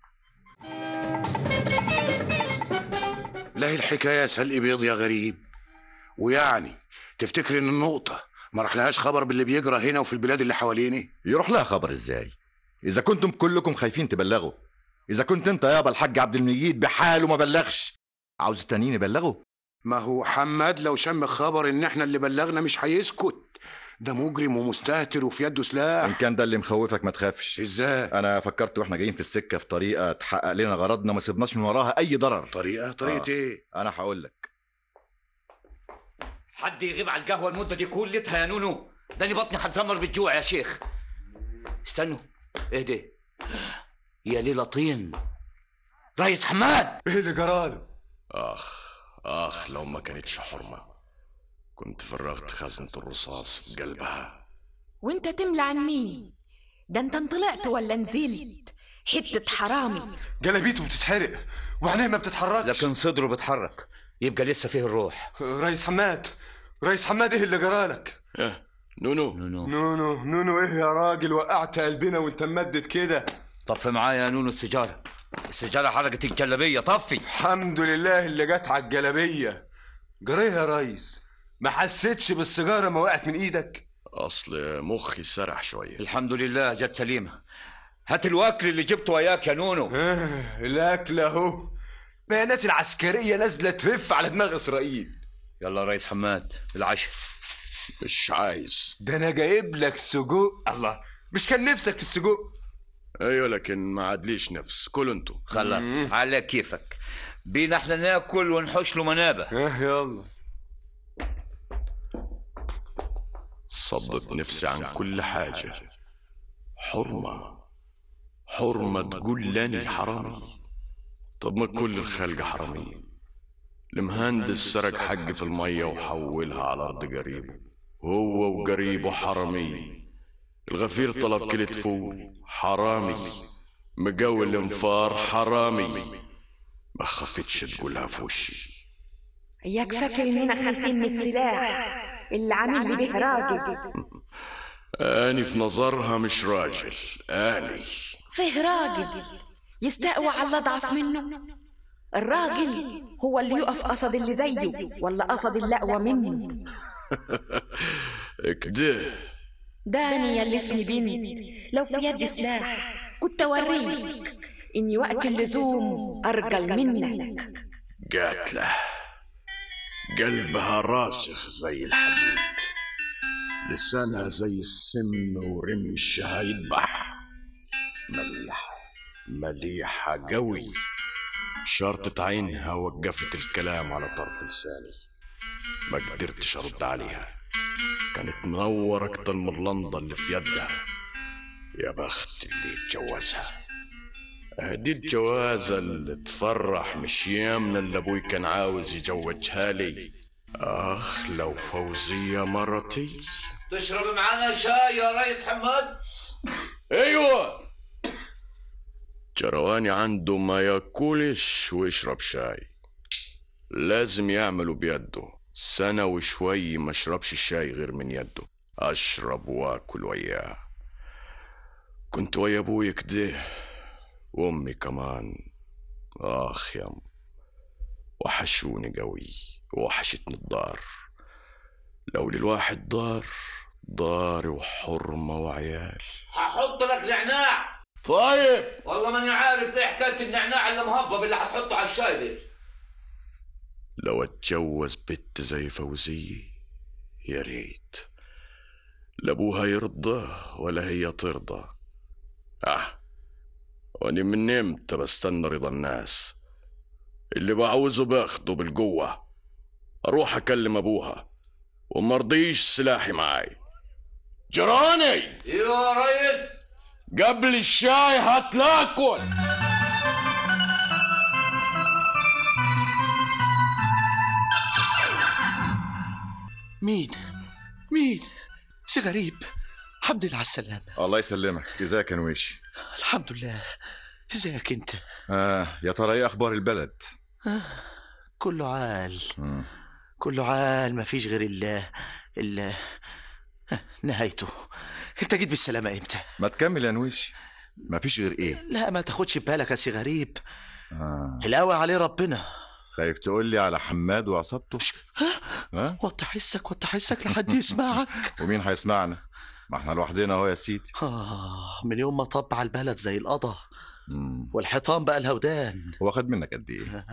Speaker 15: لا الحكاية سلق بيض يا غريب. ويعني تفتكر ان النقطة ما راح لهاش خبر باللي بيجرى هنا وفي البلاد اللي حواليني؟
Speaker 1: يروح لها خبر ازاي اذا كنتم كلكم خايفين تبلغوا؟ اذا كنت انت يابا الحاج عبد المجيد بحاله ما بلغش، عاوز التانيين يبلغوا؟
Speaker 15: ما هو حماد لو شم خبر ان احنا اللي بلغنا مش هيسكت، ده مجرم ومستهتر وفي يده سلاح.
Speaker 1: ان كان ده اللي مخوفك ما تخافش.
Speaker 15: ازاي؟
Speaker 1: انا فكرت واحنا جايين في السكه في طريقه تحقق لنا غرضنا ما سيبناش من وراها اي ضرر.
Speaker 15: طريقه ايه؟
Speaker 1: انا هقول لك.
Speaker 2: حد يغيب على القهوه المده دي كلتها يا نونو، داني بطني هتزمر بالجوع يا شيخ. استنوا اهدي يا ليلة طين. ريس حماد
Speaker 3: ايه اللي جراله؟ اخ لو ما كانتش حرمه كنت فرغت خزنة الرصاص في قلبها.
Speaker 18: وانت تملى عن مين؟ ده انت انطلقت ولا نزلت؟ حتة حرامي.
Speaker 10: جلابيته بتتحرق وعينيه ما بتتحركش،
Speaker 2: لكن صدره بتحرك، يبقى لسه فيه الروح.
Speaker 10: ريس حماد ايه اللي جرالك؟ نونو ايه يا راجل؟ وقعت قلبنا وانت ممدد كده.
Speaker 2: طفي معايا يا نونو السيجارة حرقت الجلابية. طفي.
Speaker 10: الحمد لله اللي جت على الجلابية. جريه يا ريس؟ ما حسيتش بالسيجارة ما وقعت من ايدك؟
Speaker 3: اصل مخي سرح شوية.
Speaker 2: الحمد لله جت سليمة. هات الواكل اللي جبته وياك يا نونو.
Speaker 10: الاكل اهو. بيانات العسكرية نازلة ترف على دماغ اسرائيل.
Speaker 2: يلا يا ريس حماد العشاء.
Speaker 3: مش عايز.
Speaker 10: ده انا جايب لك سجق. الله، مش كان نفسك في السجق؟
Speaker 3: ايوه لكن ما عادليش نفس. كل انتوا
Speaker 2: خلاص على كيفك، بينا احنا ناكل ونحوش له منابه.
Speaker 10: يلا.
Speaker 3: صدت نفسي عن كل حاجة. حرمة تقول لاني حرامي؟ طب ما كل الخلق حراميين. المهندس سرق حق في المية وحولها على أرض قريبه، هو وقريبه حرامي. الغفير طلب كيلة فول حرامي، مقاول الانفار حرامي. ما خفتش تقولها في وشي.
Speaker 18: اياك فاكر اننا خايفين من السلاح اللي عامل لي به راجل؟
Speaker 3: اني في نظرها مش راجل. اني
Speaker 18: فيه راجل يستقوى على اللي اضعف منه. الراجل هو اللي يقف قصد اللي زيه ولا قصد اللي اقوى منه.
Speaker 3: كده
Speaker 18: داني يا اللي اسمي بنت، لو في يدي سلاح كنت اوريك اني وقت اللزوم ارجل منك.
Speaker 3: قاتله قلبها راسخ زي الحديد، لسانها زي السم ورمشها يذبح. مليحة قوي. شرطة عينها وقفت الكلام على طرف لساني، ما قدرتش ارد عليها. كانت منورة اكتر من اللنضة اللي في يدها. يا بخت اللي يتجوزها. دي الجوازة اللي تفرح مش يامنا اللي ابوي كان عاوز يجوجها لي. لو فوزية مرتي.
Speaker 2: تشرب معانا شاي يا ريس حماد؟
Speaker 3: ايوه. جرواني عنده ما ياكلش ويشرب شاي، لازم يعمله بيده. سنة وشوي ما اشربش الشاي غير من يده، اشرب واكل وياه. كنت ويا ابوي كده وامي كمان. يا وحشوني قوي، وحشتني الدار. لو للواحد دار وحرمة وعيال.
Speaker 2: هحط لك نعناع.
Speaker 3: طيب
Speaker 2: والله ماني عارف ايه حكايه النعناع اللي مهبب اللي هتحطه على الشاي ده.
Speaker 3: لو اتجوز بنت زي فوزية يا ريت، لا ابوها يرضى ولا هي ترضى. واني من امتى بستنى رضا الناس؟ اللي بعوزه باخده بالقوة. اروح اكلم ابوها ومرضيش سلاحي معاي. جراني.
Speaker 2: ايوه يا ريس.
Speaker 3: قبل الشاي هتلاكل.
Speaker 16: مين سي غريب، الحمد لله على السلامة.
Speaker 1: الله يسلمك. ازيك يا نويشي؟
Speaker 16: الحمد لله. ازيك انت؟
Speaker 1: يا ترى ايه اخبار البلد؟
Speaker 16: كله عال. كله عال، ما فيش غير نهايته. انت جيت بالسلامة امتى؟
Speaker 1: ما تكمل يا نويشي. ما فيش غير ايه؟
Speaker 16: لا ما تاخدش ببالك يا سي غريب. القوي عليه ربنا.
Speaker 1: خايف تقول لي على حماد وعصابته؟
Speaker 16: وضح حسك لحد يسمعك.
Speaker 1: ومين هيسمعنا؟ ما احنا لوحدنا اهو يا سيدي.
Speaker 16: من يوم ما طب على البلد زي القضا والحيطان بقى الهودان.
Speaker 1: هو خد منك قد ايه؟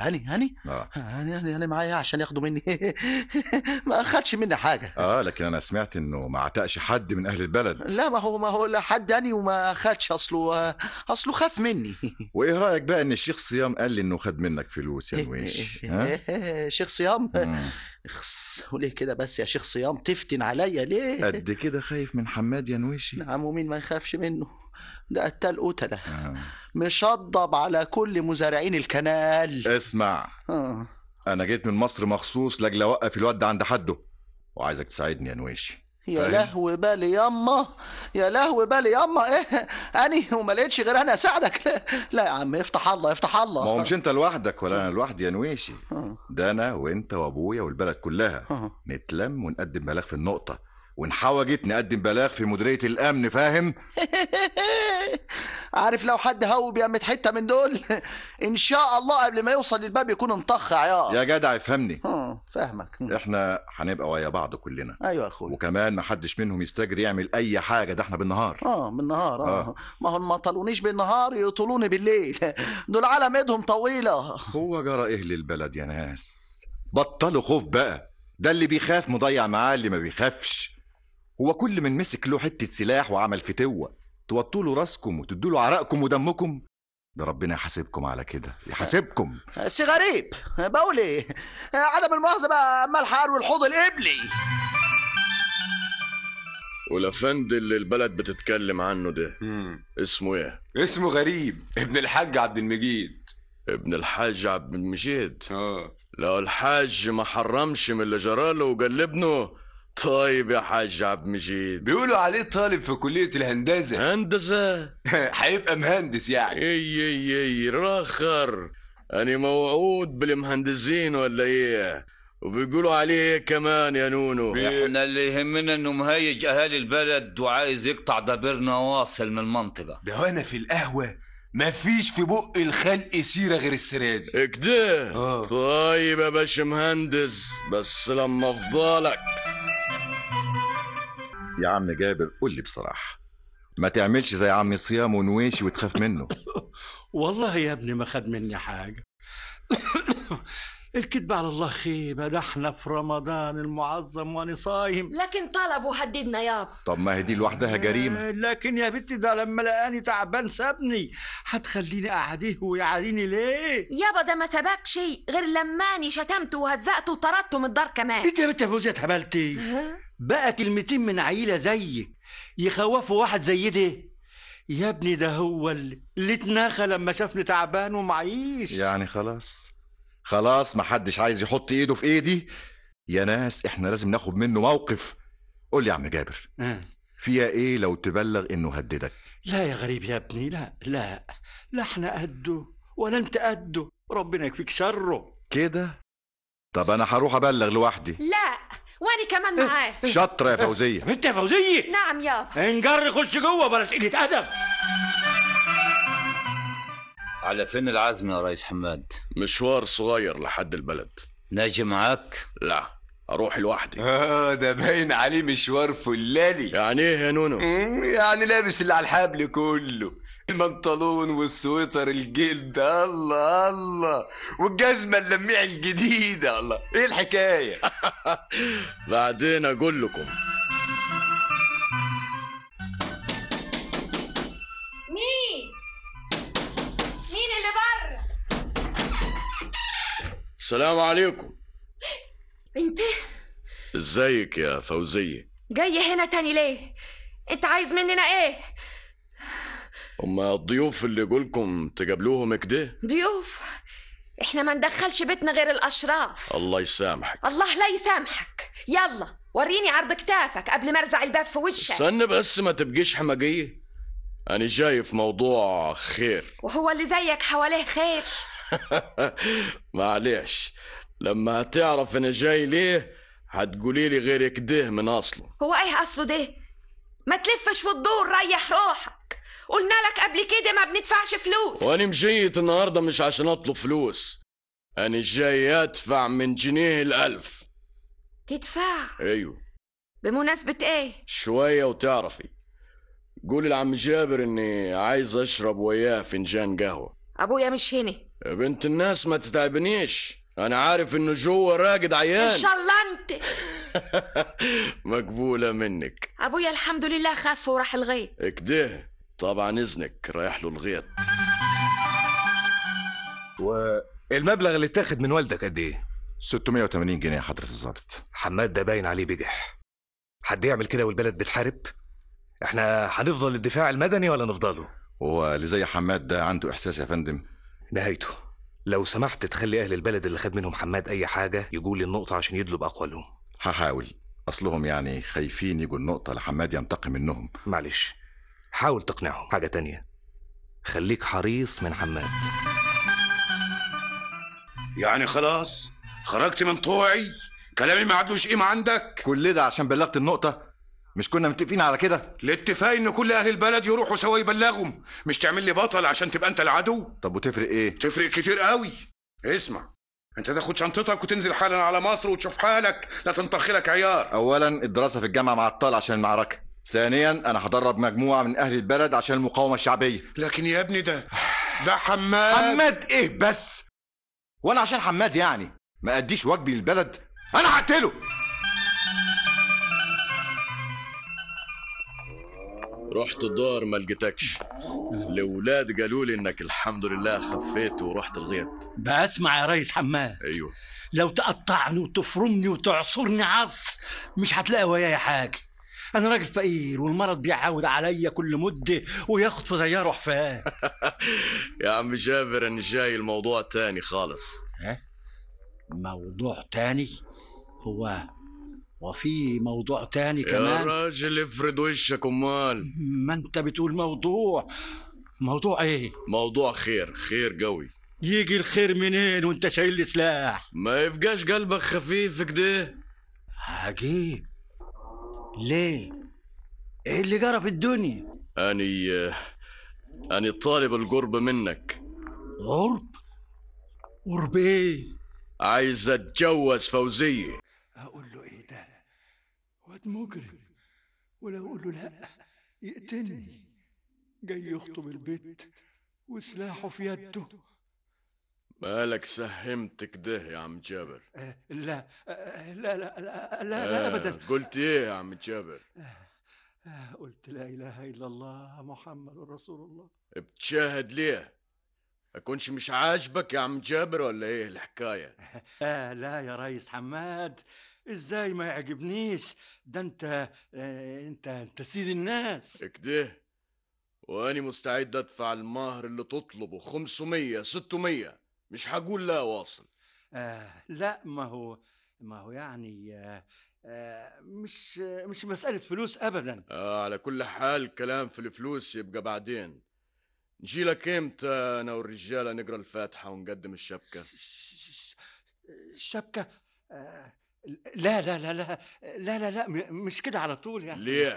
Speaker 16: هاني معايا عشان ياخدوا مني. ما اخدش مني حاجه.
Speaker 1: لكن انا سمعت انه ما عتقش حد من اهل البلد.
Speaker 16: لا ما هو لا حد هاني وما اخدش. اصله خاف مني.
Speaker 1: وايه رايك بقى ان الشيخ صيام قال لي انه خد منك فلوس يا نويش؟
Speaker 16: شيخ صيام؟ وليه كده بس يا شيخ صيام تفتن عليا ليه؟
Speaker 1: قد كده خايف من حماد يا نويشي؟
Speaker 16: نعم، ومين ما يخافش منه؟ ده قتال قتلة. مشضب على كل مزارعين الكنال.
Speaker 1: اسمع، انا جيت من مصر مخصوص لاجل اوقف الواد ده عند حده، وعايزك تساعدني يا نويشي.
Speaker 16: يا لهوي بالي ياما ايه اني وما لقيتش غير انا اساعدك. لا يا عم، افتح الله.
Speaker 1: ما هو مش انت لوحدك ولا انا لوحدي يا نويشي. ده انا وانت وابويا والبلد كلها نتلم ونقدم بلاغ في النقطه، ونحاوجت نقدم بلاغ في مديريه الامن. فاهم؟
Speaker 16: عارف لو حد هوب يعمل حته من دول ان شاء الله قبل ما يوصل للباب يكون انطخ عيار.
Speaker 1: يا جدع افهمني.
Speaker 16: فاهمك.
Speaker 1: احنا هنبقى ويا بعض كلنا.
Speaker 16: ايوه يا اخويا.
Speaker 1: وكمان ما حدش منهم يستجري يعمل اي حاجه. ده احنا بالنهار.
Speaker 16: بالنهار. ما هم ما طلونيش بالنهار يطولوني بالليل. دول على ايدهم طويله.
Speaker 1: هو جرى ايه للبلد يا ناس؟ بطلوا خوف بقى. ده اللي بيخاف مضيع معاه اللي ما بيخافش. هو كل من مسك له حته سلاح وعمل فتوه توطوا له راسكم وتدوا له عرقكم ودمكم. ده ربنا يحاسبكم على كده، يحاسبكم.
Speaker 16: سي غريب بقول ايه؟ عدم المؤاخذه بقى ملحق والحوض القبلي.
Speaker 3: والافندي اللي البلد بتتكلم عنه ده اسمه ايه؟
Speaker 10: اسمه غريب، ابن الحاج عبد المجيد.
Speaker 3: ابن الحاج عبد المجيد؟ لو الحاج ما حرمش من اللي جراله وقال لابنه طيب يا حاج عبد المجيد.
Speaker 10: بيقولوا عليه طالب في كلية الهندسة.
Speaker 3: هندسة؟
Speaker 10: هيبقى مهندس يعني.
Speaker 3: اي راخر، أنا موعود بالمهندسين ولا ايه؟ وبيقولوا عليه كمان يا نونو.
Speaker 2: احنا اللي يهمنا انه مهيج اهالي البلد وعايز يقطع دبرنا واصل من المنطقة.
Speaker 10: ده وانا في القهوة مفيش في بق الخلق سيرة غير السيرة دي.
Speaker 3: كده؟ طيب يا باش مهندس، بس لما افضلك.
Speaker 1: يا عم جابر قول لي بصراحة، ما تعملش زي عم صيام ونويشي وتخاف منه.
Speaker 17: والله يا ابني ما خد مني حاجة. الكذب على الله خيبة. ده احنا في رمضان المعظم وانا صايم.
Speaker 18: لكن طلب وهددنا يابا.
Speaker 1: طب ما هي دي لوحدها جريمة.
Speaker 17: لكن يا بنتي ده لما لقاني تعبان سابني. هتخليني اعاديه ويعاديني ليه؟
Speaker 18: يابا ده ما سباك شيء غير لماني شتمته وهزقته وطردته من الدار كمان.
Speaker 17: انت يا بنتي فوزية اتهبلتي. بقى كلمتين من عيلة زيك يخوفوا واحد زي ده؟ يا ابني ده هو اللي اتناخى لما شافني تعبان ومعيش.
Speaker 1: يعني خلاص ما حدش عايز يحط ايده في ايدي. يا ناس احنا لازم ناخد منه موقف. قول لي يا عم جابر، فيها ايه لو تبلغ انه هددك؟
Speaker 17: لا يا غريب يا ابني، لا احنا قده ولا انت قده. ربنا يكفيك شره.
Speaker 1: كده؟ طب انا هروح ابلغ لوحدي.
Speaker 18: لا وانا كمان معاه.
Speaker 1: شاطره يا فوزيه.
Speaker 17: انت يا فوزيه؟
Speaker 18: نعم يابا.
Speaker 17: انجر خش جوه بلاش قله ادب.
Speaker 2: على فين العزم يا ريس حماد؟
Speaker 3: مشوار صغير لحد البلد.
Speaker 2: ناجي معاك؟
Speaker 3: لا اروح لوحدي.
Speaker 19: ده باين عليه مشوار فلالي.
Speaker 3: يعني ايه يا نونو؟
Speaker 19: يعني لابس اللي على الحبل كله، البنطلون والسويتر الجلد، الله الله، والجزمه اللميع الجديده، الله ايه الحكايه؟
Speaker 3: بعدين اقول لكم.
Speaker 18: مين اللي بره؟
Speaker 3: السلام عليكم.
Speaker 18: انت
Speaker 3: ازيك يا فوزية؟
Speaker 18: جاي هنا تاني ليه؟ انت عايز مننا ايه؟
Speaker 3: هما الضيوف اللي قولكم تقابلوهم كده؟
Speaker 18: ضيوف؟ احنا ما ندخلش بيتنا غير الاشراف.
Speaker 3: الله يسامحك.
Speaker 18: الله لا يسامحك. يلا وريني عرض كتافك قبل ما ارزع الباب في وشك.
Speaker 3: استنى بس ما تبقيش حماقية، انا جاي في موضوع خير.
Speaker 18: وهو اللي زيك حواليه خير؟
Speaker 3: معلش، لما هتعرف انا جاي ليه هتقولي لي غير كده من اصله.
Speaker 18: هو ايه اصله ده؟ ما تلفش وتدور، ريح روحك. قلنا لك قبل كده ما بندفعش فلوس.
Speaker 3: وانا مجيت النهارده مش عشان اطلب فلوس، انا جاي ادفع من جنيه ال1000.
Speaker 18: تدفع؟
Speaker 3: ايوه.
Speaker 18: بمناسبة ايه؟
Speaker 3: شوية وتعرفي. قولي لعم جابر اني عايز اشرب وياه فنجان قهوة.
Speaker 18: ابويا مش هنا.
Speaker 3: يا بنت الناس ما تتعبنيش، انا عارف انه جوه راقد عيان.
Speaker 18: ان شاء الله انت.
Speaker 3: مقبولة منك.
Speaker 18: ابويا الحمد لله خف وراح الغيط.
Speaker 3: كده طبعا اذنك رايح له الغيط.
Speaker 20: والمبلغ اللي اتاخد من والدك قد ايه؟
Speaker 1: 680 جنيه يا حضرة الضابط.
Speaker 20: حماد ده باين عليه بجح. حد يعمل كده والبلد بتحارب؟ احنا هنفضل الدفاع المدني ولا نفضله؟
Speaker 1: هو اللي زي حماد ده عنده احساس يا فندم.
Speaker 20: نهايته. لو سمحت تخلي اهل البلد اللي خد منهم حماد اي حاجه يجوا لي النقطه عشان يدلوا باقوالهم.
Speaker 1: هحاول، اصلهم يعني خايفين يجوا النقطه لحماد ينتقم منهم.
Speaker 20: معلش، حاول تقنعهم. حاجه تانية، خليك حريص من حماد.
Speaker 15: يعني خلاص خرجت من طوعي؟ كلامي ما عادلوش قيمه عندك؟
Speaker 1: كل ده عشان بلغت النقطه؟ مش كنا متفقين على كده؟
Speaker 15: الاتفاق ان كل اهل البلد يروحوا سوا يبلغهم، مش تعمل لي بطل عشان تبقى انت العدو.
Speaker 1: طب وتفرق ايه؟
Speaker 15: تفرق كتير قوي. اسمع، انت تاخد شنطتك وتنزل حالا على مصر وتشوف حالك، لا تنطخ لك عيار.
Speaker 1: اولا الدراسه في الجامعه معطله عشان المعركه، ثانيا انا هدرب مجموعه من اهل البلد عشان المقاومه الشعبيه.
Speaker 15: لكن يا ابني ده حماد.
Speaker 1: حماد ايه بس؟ وانا عشان حماد يعني ما اديش واجبي للبلد؟ انا هقتله.
Speaker 3: رحت الدار ما لقيتكش. الاولاد قالوا لي انك الحمد لله خفيت ورحت الغيط.
Speaker 17: بسمع يا ريس حماد.
Speaker 3: ايوه.
Speaker 17: لو تقطعني وتفرمني وتعصرني عص مش هتلاقي وياي حاجه. انا راجل فقير والمرض بيعاود عليا كل مده وياخد في زياره حفاه.
Speaker 3: يا عم جابر انا جاي الموضوع تاني خالص.
Speaker 17: موضوع تاني؟ وفي موضوع تاني كمان؟
Speaker 3: يا راجل افرد وشك. امال
Speaker 17: ما انت بتقول موضوع ايه؟
Speaker 3: موضوع خير قوي.
Speaker 17: يجي الخير منين وانت شايل لي سلاح؟
Speaker 3: ما يبقاش قلبك خفيف كده؟
Speaker 17: عجيب. ليه؟ ايه اللي جرى في الدنيا؟
Speaker 3: أني طالب القرب منك.
Speaker 17: قرب ايه؟
Speaker 3: عايز اتجوز فوزية.
Speaker 17: اقول له ايه ده؟ واد مجرم، ولو اقول له لا يقتلني. جاي يخطب البيت وسلاحه في يده.
Speaker 3: مالك سهمت كده يا عم جابر؟
Speaker 17: لا لا لا لا, لا ابدا.
Speaker 3: قلت ايه يا عم جابر؟
Speaker 17: قلت لا اله الا الله محمد رسول الله.
Speaker 3: بتشاهد ليه؟ اكونش مش عاجبك يا عم جابر ولا ايه الحكايه؟
Speaker 17: لا يا ريس حماد، ازاي ما يعجبنيش؟ ده انت سيد الناس
Speaker 3: كده. واني مستعد ادفع المهر اللي تطلبه 500 600، مش هقول لا واصل.
Speaker 17: لا ما هو يعني مش مسألة فلوس ابدا.
Speaker 3: على كل حال كلام في الفلوس يبقى بعدين. نجي لك امتى انا والرجاله نقرا الفاتحه ونقدم الشبكه؟
Speaker 17: الشبكه؟ لا لا لا لا لا لا لا مش كده على طول يعني.
Speaker 3: ليه؟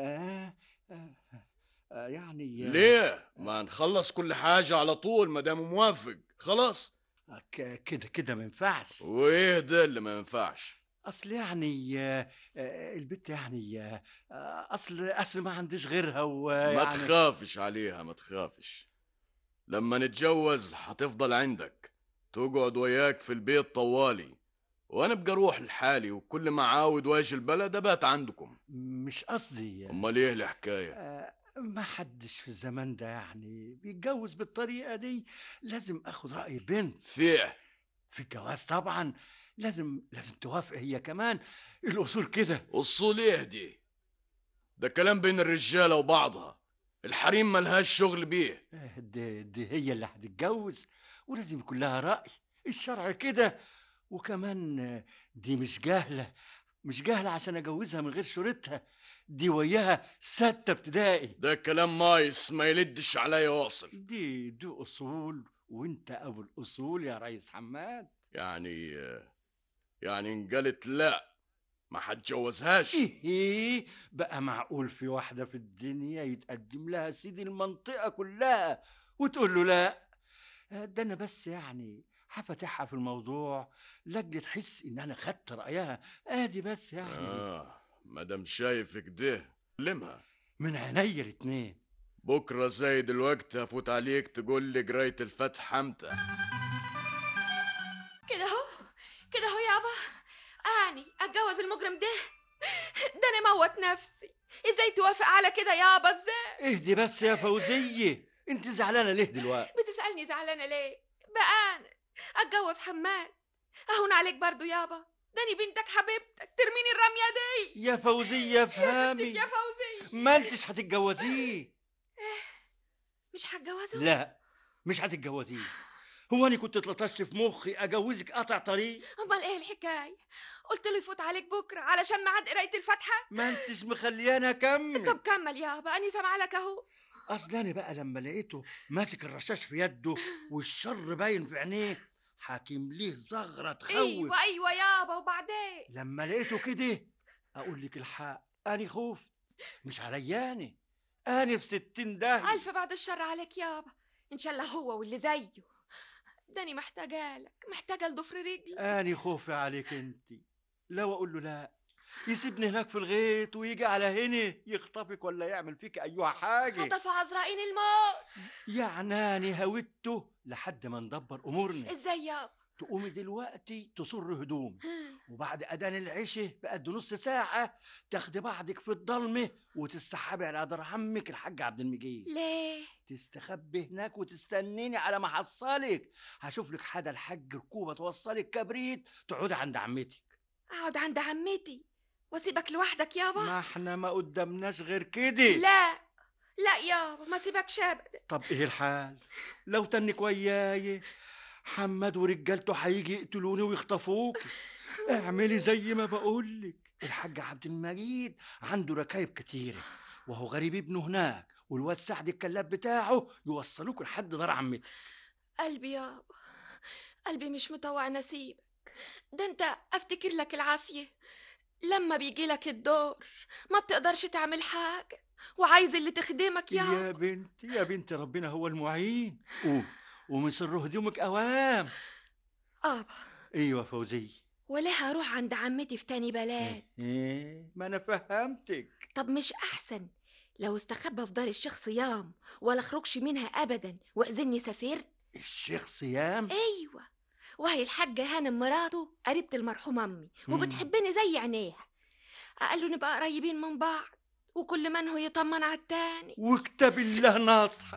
Speaker 17: يعني
Speaker 3: ليه؟ ما نخلص كل حاجه على طول ما دام موافق. خلاص
Speaker 17: كده ما ينفعش.
Speaker 3: وايه ده اللي ما ينفعش؟
Speaker 17: اصل يعني البت يعني اصل ما عنديش غيرها
Speaker 3: ما تخافش عليها، ما تخافش. لما نتجوز هتفضل عندك، تقعد وياك في البيت طوالي، وانا ابقى اروح لحالي، وكل ما عاود واجي البلد ابات عندكم.
Speaker 17: مش قصدي.
Speaker 3: امال ايه الحكايه؟
Speaker 17: ما حدش في الزمان ده يعني بيتجوز بالطريقه دي. لازم اخد راي البنت في الجواز طبعا. لازم توافق هي كمان. الاصول كده.
Speaker 3: اصول ايه دي؟ ده كلام بين الرجاله وبعضها، الحريم ملهاش شغل بيه.
Speaker 17: دي هي اللي هتتجوز، ولازم يكون لها راي. الشرع كده. وكمان دي مش جاهله عشان اجوزها من غير شروطها. دي وياها 6 ابتدائي.
Speaker 3: ده كلام مايس ما يلدش عليا واصل.
Speaker 17: دي اصول، وانت ابو الاصول يا ريس حماد.
Speaker 3: يعني ان قالت لا ما هتجوزهاش.
Speaker 17: ايه بقى معقول في واحده في الدنيا يتقدم لها سيدي المنطقه كلها وتقول له لا؟ ده انا بس يعني هفتحها في الموضوع لاجل تحس ان انا خدت رايها. ادي بس يعني.
Speaker 3: مادام شايفك ده كلمها
Speaker 17: من عينيا الاتنين.
Speaker 3: بكره زي دلوقتي هفوت عليك تقول لي قرايه الفتح امتى.
Speaker 18: كده اهو يابا. اني اتجوز المجرم ده انا موت نفسي. ازاي توافق على كده يابا؟ ازاي؟
Speaker 17: اهدي بس يا فوزيه، انت زعلانه ليه دلوقتي؟
Speaker 18: بتسالني زعلانه ليه؟ بقى انا اتجوز حماد اهون عليك برضو يابا؟ داني بنتك حبيبتك ترميني الرميه دي
Speaker 17: يا فوزيه. افهمي
Speaker 18: يا فوزيه،
Speaker 17: ما انتش هتتجوزيه.
Speaker 18: مش هتجوزه؟
Speaker 17: لا مش هتتجوزيه. هو انا كنت اتلطشت في مخي اجوزك قطع طريق؟
Speaker 18: امال ايه الحكايه؟ قلت له يفوت عليك بكره علشان ميعاد قرايه الفاتحه.
Speaker 17: ما انتش مخليانا اكمل.
Speaker 18: طب كمل يابا، اني سامعه لك اهو.
Speaker 17: اصل انا بقى لما لقيته ماسك الرشاش في يده والشر باين في عينيه، حاكم ليه زغره تخوف.
Speaker 18: ايوه يابا. وبعدين
Speaker 17: لما لقيته كده اقول لك الحق، اني خفت. مش علياني، اني في 60 داهيه.
Speaker 18: الف بعد الشر عليك يابا. ان شاء الله هو واللي زيه. داني محتاجه لك، محتاجه لضفر رجلي.
Speaker 17: اني خوفي عليك انت. لو اقول له لا يسيبني هناك في الغيط ويجي على هنا يخطفك ولا يعمل فيك ايها حاجه.
Speaker 18: خطف عزرائيل الموت.
Speaker 17: يعني اني هويته لحد ما ندبر امورنا.
Speaker 18: ازاي يابا؟
Speaker 17: تقومي دلوقتي تصر هدوم، وبعد اذان العشاء بقد نص ساعه تاخدي بعضك في الضلمه وتسحبي على دار عمك الحاج عبد المجيد.
Speaker 18: ليه؟
Speaker 17: تستخبي هناك وتستنيني على ما احصلك. هشوف لك حدا الحاج ركوبه توصلك كبريت تقعدي عند عمتك.
Speaker 18: اقعد عند عمتي واسيبك لوحدك يابا؟
Speaker 17: ما احنا ما قدامناش غير كده.
Speaker 18: لا يابا، ما سيبكش ابدا.
Speaker 17: طب ايه الحال لو تنك وياي؟ حماد ورجالته هيجي يقتلوني ويخطفوك. اعملي زي ما بقولك. الحاج عبد المجيد عنده ركايب كتيره، وهو غريب ابنه هناك، والواد سعد الكلاب بتاعه يوصلوك لحد دار عمتك.
Speaker 18: قلبي يابا، قلبي مش مطوع نسيبك. ده انت افتكر لك العافيه لما بيجي لك الدور ما بتقدرش تعمل حاجه، وعايز اللي تخدمك يابا.
Speaker 17: يا بنتي ربنا هو المعين. ومن سر هدومك اوام. ايوه فوزيه.
Speaker 18: ولا هروح عند عمتي في تاني بلاد؟
Speaker 17: ما انا فهمتك.
Speaker 18: طب مش احسن لو استخبى في دار الشيخ صيام ولا اخرجش منها ابدا واذني سافرت؟
Speaker 17: الشيخ صيام؟
Speaker 18: ايوه، وهي الحاجه هانم مراته قريبه المرحوم امي وبتحبني زي عينيها. قالوا نبقى قريبين من بعض وكل من هو يطمن على التاني.
Speaker 17: وكتاب الله ناصحه.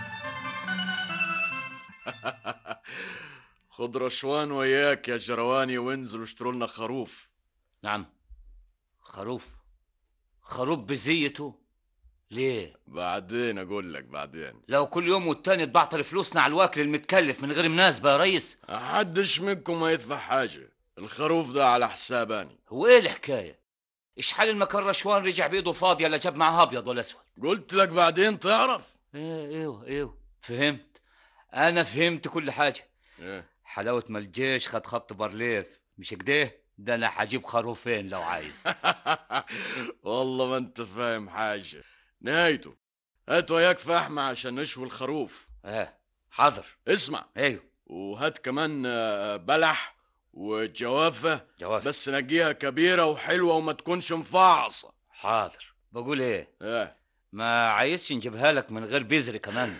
Speaker 3: خد رشوان وياك يا جرواني وانزلوا اشتروا لنا خروف.
Speaker 2: نعم، خروف بزيته؟ ليه؟
Speaker 3: بعدين اقول لك بعدين.
Speaker 2: لو كل يوم والتاني تبعتر فلوسنا على الواكل المتكلف من غير مناسبه يا ريس.
Speaker 3: محدش منكم ما يدفع حاجه، الخروف ده على حساباني.
Speaker 2: هو ايه الحكايه؟ ايش حال المكان رشوان رجع بايده فاضيه لا جاب معها ابيض ولا اسود؟
Speaker 3: قلت لك بعدين تعرف.
Speaker 2: ايوه فهمت. انا فهمت كل حاجه. حلاوه ما الجيش خد خط بارليف مش كده؟ ده انا هجيب خروفين لو عايز.
Speaker 3: والله ما انت فاهم حاجه. نهايته هات وياك فحمه عشان نشوي الخروف.
Speaker 2: حاضر.
Speaker 3: اسمع.
Speaker 2: ايوه.
Speaker 3: وهات كمان بلح وجوافة بس نجيها كبيرة وحلوة وما تكونش مفعصة.
Speaker 2: حاضر. بقول ايه؟ ما عايزش نجيبها لك من غير بذر كمان؟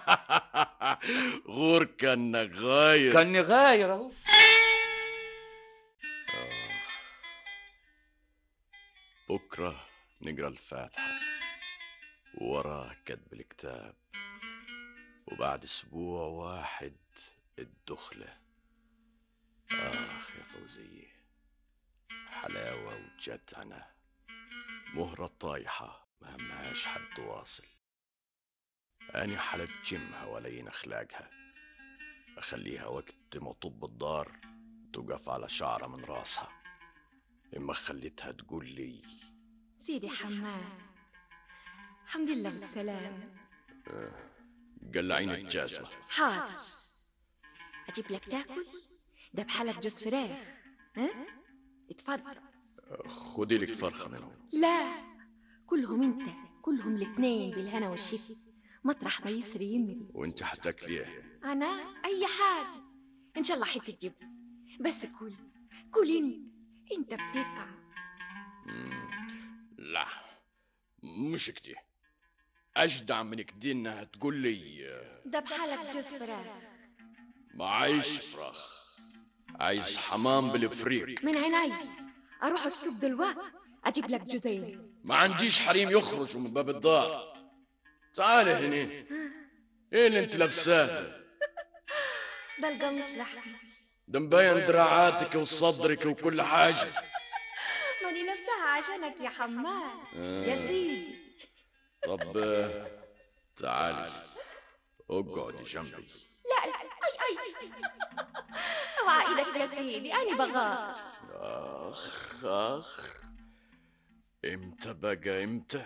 Speaker 3: غور كان غاير.
Speaker 2: كان غاير اهو.
Speaker 3: بكرة نقرا الفاتحة ووراه كتب الكتاب، وبعد اسبوع واحد الدخلة. يا فوزية، حلاوة وجدعنة، مهرة طايحة ما همهاش حد واصل. أنا حلجمها ولين أخلاقها، أخليها وقت ما طب الدار تقف على شعرة من راسها. إما خليتها تقول لي
Speaker 18: سيدي حماد، الحمد لله بالسلامة.
Speaker 3: قلعيني الجزمة.
Speaker 18: حاضر. أجيب لك تاكل؟ ده بحالك جوز فراخ. اتفضل.
Speaker 3: خدي لك فرخة منهم.
Speaker 18: لا، كلهم انت، كلهم الاتنين بالهنا والشفا، مطرح ما يسري يمري.
Speaker 3: وانت حتاكلي ايه؟
Speaker 18: انا اي حاجة ان شاء الله حتة جبن، بس كل انت بتتعب.
Speaker 3: لا مش كده، اجدع من كده انها تقول لي
Speaker 18: ده بحالك جوز فراخ.
Speaker 3: ما عايش فراخ، عايز حمام بالفريق.
Speaker 18: من عيني. اروح السوق دلوقتي اجيب لك جوزين.
Speaker 3: ما عنديش حريم يخرجوا من باب الدار. تعالي هنا. ايه اللي انت لابساه؟
Speaker 18: ده القميص لحمة،
Speaker 3: ده مبين دراعاتك وصدرك وكل حاجة.
Speaker 18: ماني لابساها عشانك يا حماد. يا سيدي.
Speaker 3: طب تعالي اقعدي جنبي.
Speaker 18: لا اي اوعى ايدك يا سيدي، انا بغار.
Speaker 3: اخ امتى بقى، امتى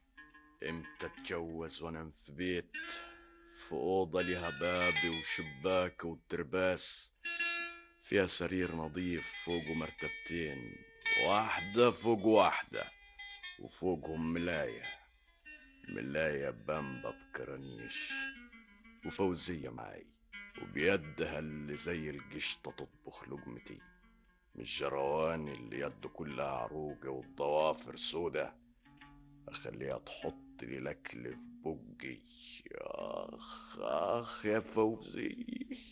Speaker 3: اتجوز وانا في بيت، في اوضه لها بابي وشباك وترباس، فيها سرير نظيف فوقه مرتبتين، واحده فوق واحده، وفوقهم ملايه بامبا بكرانيش، وفوزيه معي وبيدها اللي زي القشطه تطبخ لقمتي، مش جرواني اللي يده كلها عروقه والضوافر سودة، اخليها تحط لي الاكل في بقي. اخ يا فوزي.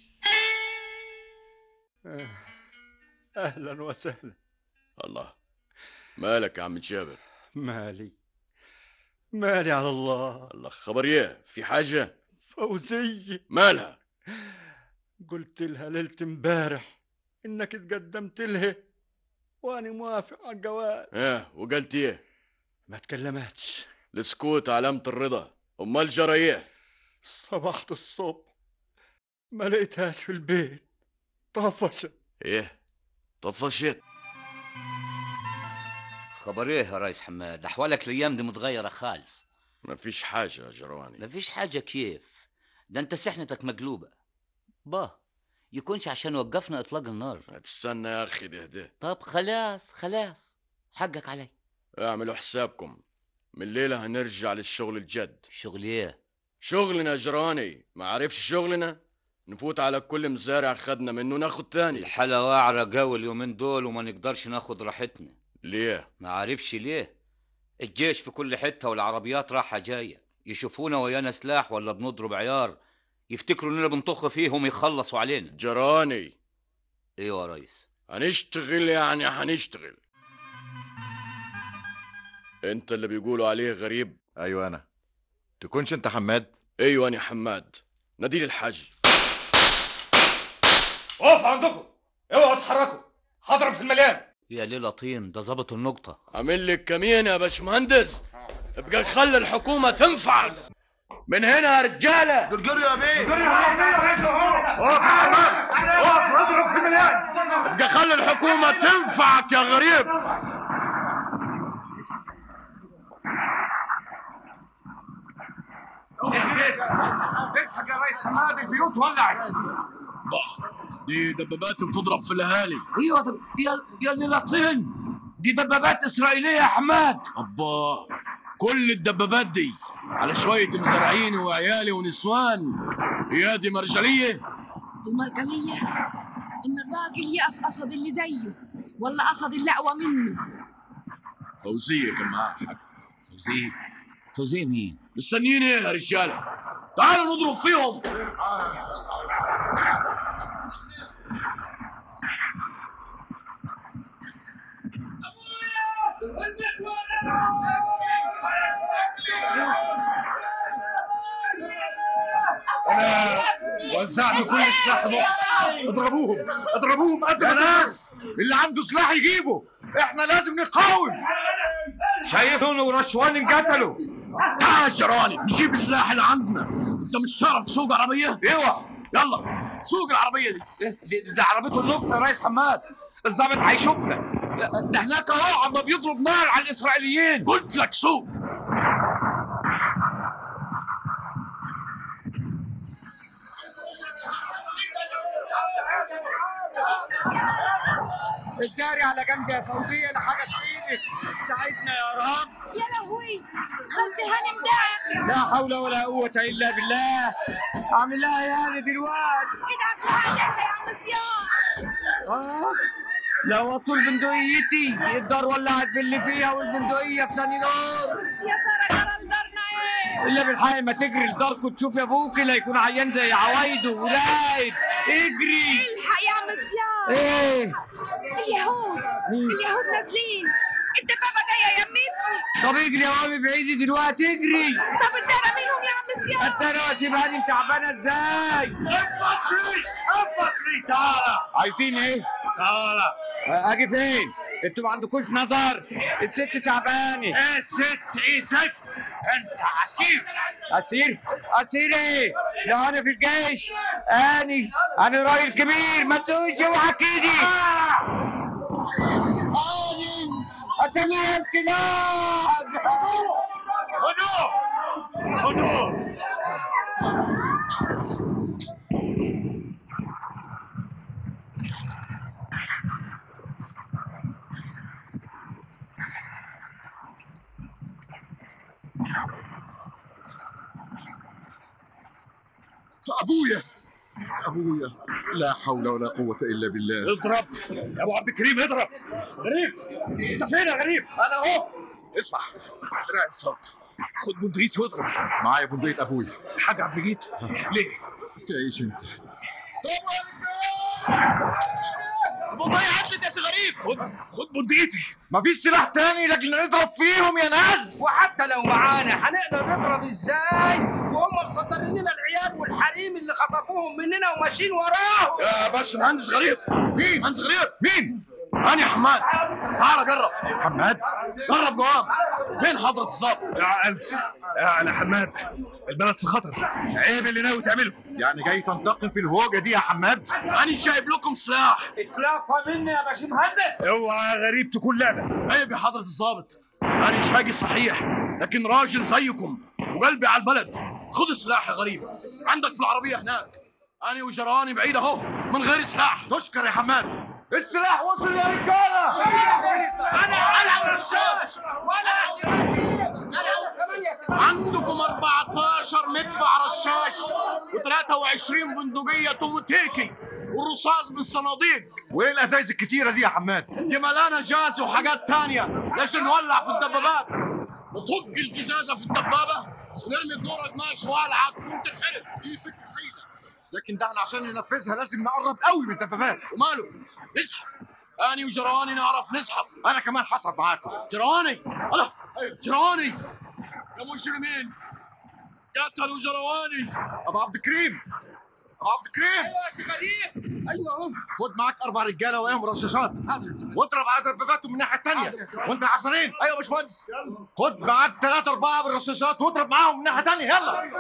Speaker 17: اهلا وسهلا.
Speaker 3: الله، مالك يا عم جابر؟
Speaker 17: مالي على الله.
Speaker 3: الله، خبر ايه؟ في حاجه؟
Speaker 17: فوزية
Speaker 3: مالها؟
Speaker 17: قلت لها ليلة امبارح انك اتقدمت لها وانا موافق على الجواز.
Speaker 3: وقلت ايه؟
Speaker 17: ما تكلمتش.
Speaker 3: السكوت علامة الرضا. امال جرى ايه؟
Speaker 17: صبحت الصبح ما لقيتهاش في البيت، طفشت.
Speaker 3: ايه طفشت؟
Speaker 2: خبر ايه يا ريس حماد؟ احوالك الايام دي متغيره خالص.
Speaker 3: مفيش حاجه يا جرواني.
Speaker 2: مفيش حاجه كيف؟ ده انت سحنتك مقلوبه. يكونش عشان وقفنا اطلاق النار.
Speaker 3: هتستنى يا اخي ده.
Speaker 2: طب خلاص حقك علي.
Speaker 3: اعملوا حسابكم، من الليله هنرجع للشغل الجد.
Speaker 2: شغل ايه؟
Speaker 3: شغلنا يا جراني. ما عارفش شغلنا؟ نفوت على كل مزارع خدنا منه ناخد تاني.
Speaker 2: الحلا واعرة قوي اليومين دول وما نقدرش ناخد راحتنا.
Speaker 3: ليه؟
Speaker 2: ما عارفش ليه. الجيش في كل حته والعربيات راحه جايه، يشوفونا ويانا سلاح ولا بنضرب عيار يفتكروا اننا بنطخ فيهم يخلصوا علينا.
Speaker 3: جراني.
Speaker 2: ايوه يا ريس.
Speaker 3: هنشتغل يعني هنشتغل. انت اللي بيقولوا عليه غريب؟
Speaker 1: ايوه انا. تكونش انت حماد؟
Speaker 3: ايوه انا حماد. ناديل الحاج.
Speaker 6: اقف عندكم، اوعوا تتحركوا، هضرب في المليان.
Speaker 2: يا ليلة طين، ده ظابط النقطة.
Speaker 3: عامل لك كمين يا باشمهندس، ابقى خلي الحكومة تنفع من هنا يا رجالة.
Speaker 9: قرقروا يا بيه.
Speaker 3: اقف يا حماد، اقف اضرب في المليان. ابقى خلي الحكومة تنفعك يا غريب.
Speaker 6: الحق يا ريس حماد، البيوت ولعت.
Speaker 3: دي دبابات بتضرب في الاهالي.
Speaker 2: ايوه يا ليلة طين، دي دبابات اسرائيلية يا حماد.
Speaker 3: ابا، كل الدبابات دي على شوية مزارعين وعيالي ونسوان. هي دي مرجلية؟
Speaker 18: المرجلية إن الراجل يقف قصد اللي زيه ولا قصد اللي أقوى منه.
Speaker 3: فوزية كان معاها حق.
Speaker 2: فوزية مين؟
Speaker 3: مستنيين ايه يا رجالة؟ تعالوا نضرب فيهم.
Speaker 6: انا وزعت كل السلاح ده. اضربوهم قد
Speaker 1: يا ناس اللي عنده سلاح يجيبه، احنا لازم نقاوم.
Speaker 6: شايفهم ورشوان انقتلوا.
Speaker 3: تعال جراني نجيب السلاح اللي عندنا. انت مش تعرف تسوق عربية؟
Speaker 6: ايوه
Speaker 3: يلا سوق العربية
Speaker 6: دي عربيته النقطة يا ريس حماد. الضابط هيشوفنا. ده هناك اهو عم بيضرب نار على الاسرائيليين.
Speaker 3: قلت لك سوق.
Speaker 12: اشتري على جنب يا فوزية لحاجة تفيدك. ساعدنا يا رب.
Speaker 18: يا لهوي خالتي هانم داخل.
Speaker 12: لا حول ولا قوة إلا بالله. أعمل لها إيه أنا دلوقتي؟
Speaker 18: ادعك عليها يا عم صيام.
Speaker 12: لو أطول بندقيتي الدار ولعت باللي فيها والبندقية في تاني نار.
Speaker 18: يا ترى جرى لدارنا ايه؟
Speaker 12: إلا بالحق ما تجري لداركم تشوف أبوكي لا يكون عيان زي عوايده ورايد. اجري.
Speaker 18: الحق يا عم صيام.
Speaker 12: إيه؟
Speaker 18: اليهود نازلين. الدبابة جاية يمتني.
Speaker 12: طب اجري يا مامي بعيدي دلوقتي اجري.
Speaker 18: طب الدارة منهم يا عم صيام؟
Speaker 12: الدارة واسيبها لي تعبانة ازاي؟
Speaker 6: البصري تعالى.
Speaker 12: عايزين ايه؟
Speaker 6: تعالى.
Speaker 12: اجي فين؟ انتوا ما عندكوش نظر. الست تعبانة.
Speaker 6: ايه الست ايه زفت؟ انت عسير.
Speaker 12: اسير ايه؟ لو انا في الجيش انا راجل كبير ما تقولش اوعى كده. أتمنى الكلاب.
Speaker 6: هدوء.
Speaker 1: ابويا لا حول ولا قوة الا بالله.
Speaker 6: اضرب يا ابو عبد الكريم اضرب. غريب انت فين يا غريب؟ انا اهو. اسمع دراعي انصاب. خد بندقيتي واضرب.
Speaker 1: معايا بندقية ابويا.
Speaker 6: الحاج عبد المجيد ليه؟
Speaker 1: تعيش انت.
Speaker 3: بندقية عدلت يا سي غريب.
Speaker 6: خد بندقيتي.
Speaker 1: مفيش سلاح تاني لكن نضرب فيهم يا ناس.
Speaker 4: وحتى لو معانا هنقدر نضرب ازاي وهم مصدرين لنا العيال والحريم اللي خطفوهم مننا وماشيين وراهم؟
Speaker 3: يا باش مهندس غريب.
Speaker 1: مين؟
Speaker 3: مهندس غريب.
Speaker 1: مين؟
Speaker 3: أنا حماد. تعال جرب.
Speaker 1: حماد؟
Speaker 3: جرب جواب. فين حضرة الضابط؟
Speaker 6: أنا حماد. البلد في خطر. عيب اللي ناوي تعمله.
Speaker 1: يعني جاي تنتقم في الهوجة دي يا حماد؟
Speaker 3: أنا جايب لكم سلاح.
Speaker 4: اتلافى مني يا باشا مهندس.
Speaker 6: اوعى يا غريب تكون لعبة.
Speaker 3: عيب يا حضرة الضابط. أنا شاقي صحيح لكن راجل زيكم وقلبي على البلد. خذ سلاح يا غريب. عندك في العربية هناك. أنا وجراني بعيد أهو من غير سلاح.
Speaker 1: تشكر يا حماد. السلاح وصل يا رجالة.
Speaker 3: أنا رشاش. عندكم 14 مدفع رشاش و23 بندقية توموتيكي والرصاص بالصناديق.
Speaker 1: وايه الازايز الكتيرة دي يا حماد؟
Speaker 3: دي ملانة جاز وحاجات تانية. ليش نولع في الدبابات؟ نطق الجزازة في الدبابة ونرمي كورة قماش والعة تقوم تنحرق.
Speaker 1: دي فكرة هايلة لكن ده احنا عشان ننفذها لازم نقرب قوي من الدبابات.
Speaker 3: وماله؟ نزحف. أنا وجراني نعرف نزحف.
Speaker 1: أنا كمان حصل معاكم.
Speaker 3: جراني الله جراني يا مجرمين قتلوا جرواني.
Speaker 1: أبو عبد الكريم. أبو عبد الكريم.
Speaker 4: ايوه يا سي غريب.
Speaker 1: ايوه اهو. خد معاك 4 رجاله وقاهم رشاشات واضرب على دباباتهم من الناحيه الثانيه. وانت يا حسنين.
Speaker 4: ايوه يا باشمهندس.
Speaker 1: خد معاك 3 4 بالرشاشات واضرب معاهم من الناحيه الثانيه. يلا.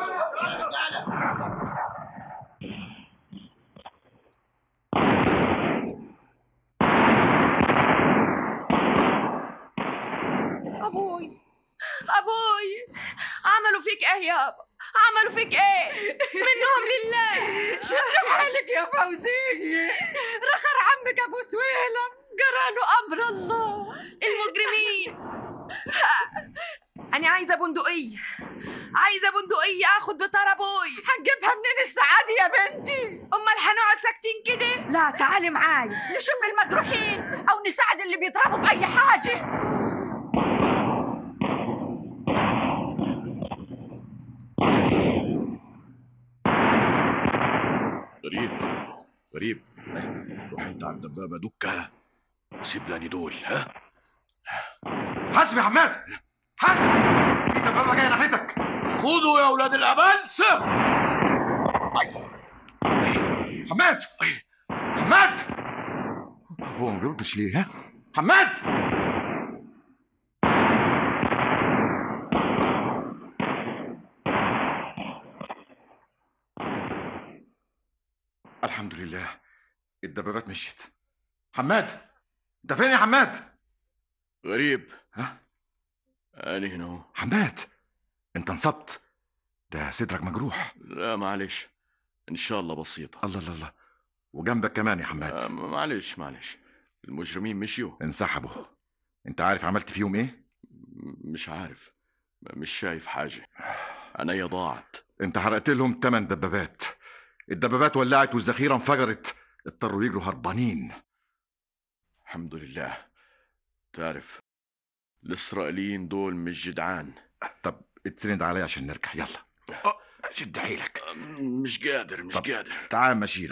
Speaker 18: ابوي عملوا فيك ايه يابا؟ عملوا فيك ايه؟ منهم لله.
Speaker 8: شد حالك يا فوزية. رخر عمك ابو سويلم جراله امر الله.
Speaker 18: المجرمين. انا عايزه بندقيه. عايزه بندقيه اخد بطار ابوي.
Speaker 8: هنجيبها منين الساعه دي يا بنتي؟
Speaker 18: امال هنقعد ساكتين كده؟
Speaker 8: لا تعالي معاي نشوف المجروحين او نساعد اللي بيضربوا باي حاجه.
Speaker 3: غريب روح انت على الدبابه دكها وسيب لاني دول. ها
Speaker 1: حاسب يا حماد، حاسب، في دبابه جايه ناحيتك.
Speaker 3: خدوا يا اولاد الابلس.
Speaker 1: حماد، حماد، هو ما بيردش ليه؟ ها حماد. الحمد لله الدبابات مشيت. حماد، انت فين يا حماد؟
Speaker 3: غريب. ها انا هنا اهو.
Speaker 1: حماد، انت انصبت، ده صدرك مجروح.
Speaker 3: لا معلش، ان شاء الله بسيطه.
Speaker 1: الله الله الله، وجنبك كمان يا حماد.
Speaker 3: معلش المجرمين مشيوا،
Speaker 1: انسحبوا. انت عارف عملت فيهم ايه؟
Speaker 3: مش عارف، مش شايف حاجه، عينيا ضاعت.
Speaker 1: انت حرقت لهم 8 دبابات، الدبابات ولعت والذخيره انفجرت، اضطروا يجروا هربانين.
Speaker 3: الحمد لله. تعرف الاسرائيليين دول مش جدعان.
Speaker 1: طب اتسند عليا عشان نرجع، يلا شد حيلك.
Speaker 3: مش قادر
Speaker 1: تعال مشيلك.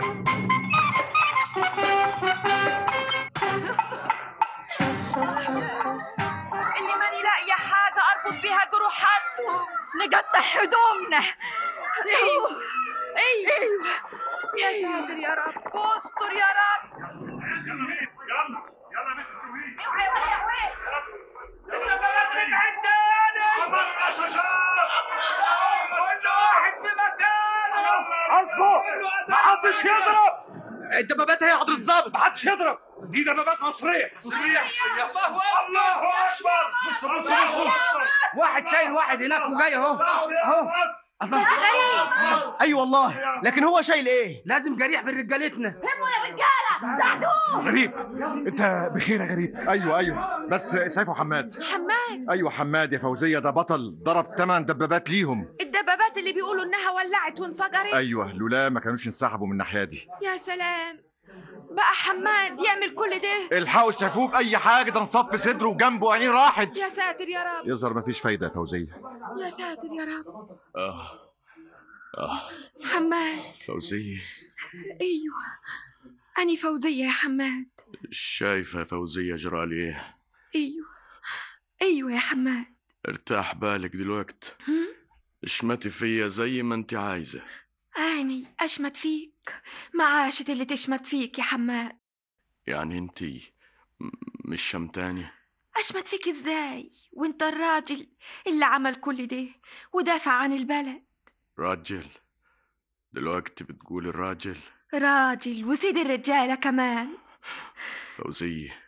Speaker 8: اللي ماني لاقيه حاجه اربط بيها جروحاتهم، نقطع هدومنا. ايوه
Speaker 18: يا ساتر يا رب، استر يا رب.
Speaker 12: الدبابات رجعت تاني. عملنا شجار، كل واحد في مكانه. اصبر، محدش يضرب.
Speaker 6: الدبابات هي حضرة الظابط،
Speaker 12: محدش يضرب، دي دبابات مصرية. الله أكبر. بص
Speaker 6: واحد شايل واحد هناك وجاي اهو. الله، اي والله، لكن هو شايل ايه؟ لازم جريح من رجالتنا.
Speaker 8: لموا يا رجاله، ساعدوه.
Speaker 1: غريب، انت بخير يا غريب؟ ايوه بس سيفه حماد. ايوه حماد يا فوزيه، ده بطل، ضرب 8 دبابات ليهم.
Speaker 18: الدبابات اللي بيقولوا انها ولعت وانفجرت.
Speaker 1: ايوه، لولا ما كانوش انسحبوا من الناحيه دي.
Speaker 18: يا سلام، بقى حماد يعمل كل ده؟
Speaker 1: الحقوا اسعفوه باي حاجه، ده انصف في صدره وجنبه عينيه راحت.
Speaker 18: يا ساتر يا رب.
Speaker 1: يظهر مفيش فايده يا فوزيه.
Speaker 18: يا ساتر يا رب.
Speaker 3: آه
Speaker 18: حماد.
Speaker 3: فوزية.
Speaker 18: ايوه أنا فوزية يا حماد.
Speaker 3: شايفة فوزية جرالي ايه؟
Speaker 18: ايوه يا حماد.
Speaker 3: ارتاح بالك دلوقت، اشمتي فيا زي ما انت عايزة.
Speaker 18: أني أشمت فيك؟ ما عاشت اللي تشمت فيك يا حماد.
Speaker 3: يعني انت مش شمتاني؟
Speaker 18: أشمت فيك ازاي وانت الراجل اللي عمل كل ده ودافع عن البلد؟
Speaker 3: راجل؟ دلوقتي بتقول الراجل؟
Speaker 18: راجل وسيد الرجالة كمان.
Speaker 3: فوزية،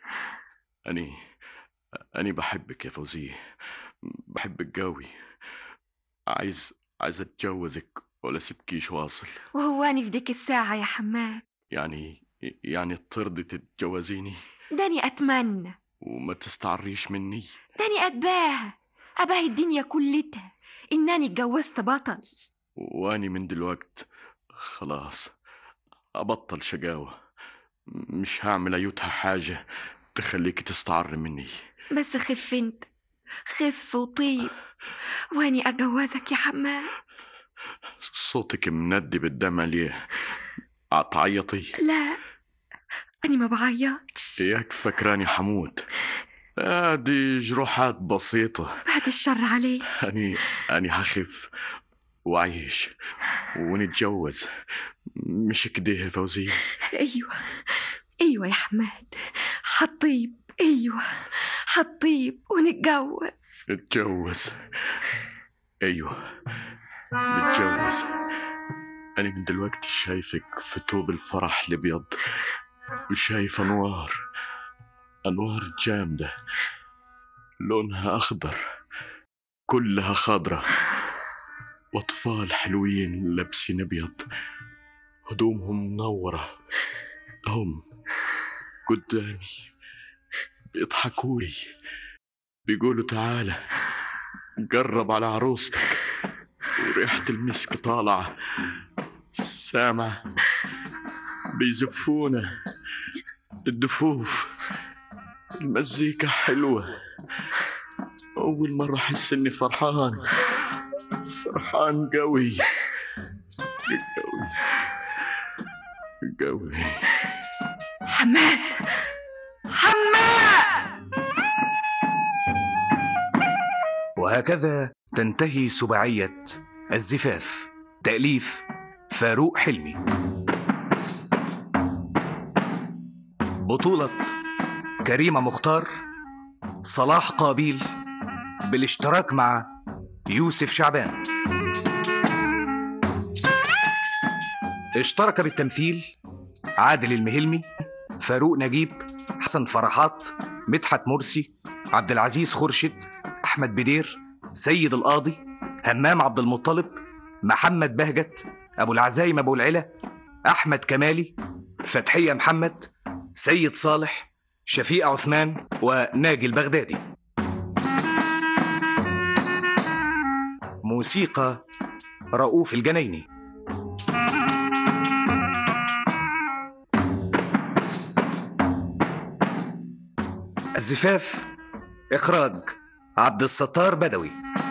Speaker 3: أني بحبك يا فوزية، بحبك قوي، عايز أتجوزك ولا سبكيش واصل.
Speaker 18: وهو أنا في ديك الساعة يا حماد
Speaker 3: يعني ترضي تتجوزيني؟
Speaker 18: داني أتمنى
Speaker 3: وما تستعريش مني.
Speaker 18: داني أباهي الدنيا كلتها إنني اتجوزت بطل.
Speaker 3: واني من دلوقت خلاص أبطل شقاوة، مش هعمل أيوتها حاجة تخليك تستعر مني.
Speaker 18: بس خف انت، خف وطيب واني أجوزك يا حماد.
Speaker 3: صوتك مندي بالدمع ليه؟ عتعيطي؟
Speaker 18: لا أنا ما بعيطش.
Speaker 3: إياك فكراني حمود، دي جروحات بسيطة.
Speaker 18: بعد الشر عليه.
Speaker 3: أني هخف وعيش ونتجوز، مش كده يا فوزية؟
Speaker 18: أيوة يا حماد، حطيب، أيوة حطيب ونتجوز.
Speaker 3: نتجوز، أيوة نتجوز. أنا من دلوقتي شايفك في توب الفرح الأبيض، وشايف أنوار جامدة لونها أخضر، كلها خضرة، وأطفال حلوين لابسين أبيض، هدومهم منورة، هم قدامي بيضحكوا لي، بيقولوا تعالى قرب على عروستك، وريحة المسك طالعة. سامع
Speaker 17: بيزفونا الدفوف. المزيكا حلوة، أول مرة أحس إني فرحان قوي قوي.
Speaker 8: حماد
Speaker 20: وهكذا تنتهي سباعية الزفاف، تأليف فاروق حلمي. بطولة كريمة مختار، صلاح قابيل، بالاشتراك مع يوسف شعبان. اشترك بالتمثيل عادل المهلمي، فاروق نجيب، حسن فرحات، مدحت مرسي، عبد العزيز خورشيد، أحمد بدير، سيد القاضي، همام عبد المطلب، محمد بهجت، أبو العزايم أبو العلا، أحمد كمالي، فتحية محمد، سيد صالح، شفيق عثمان، وناجي البغدادي. موسيقى رؤوف الجنايني. الزفاف إخراج عبد الستار بدوي.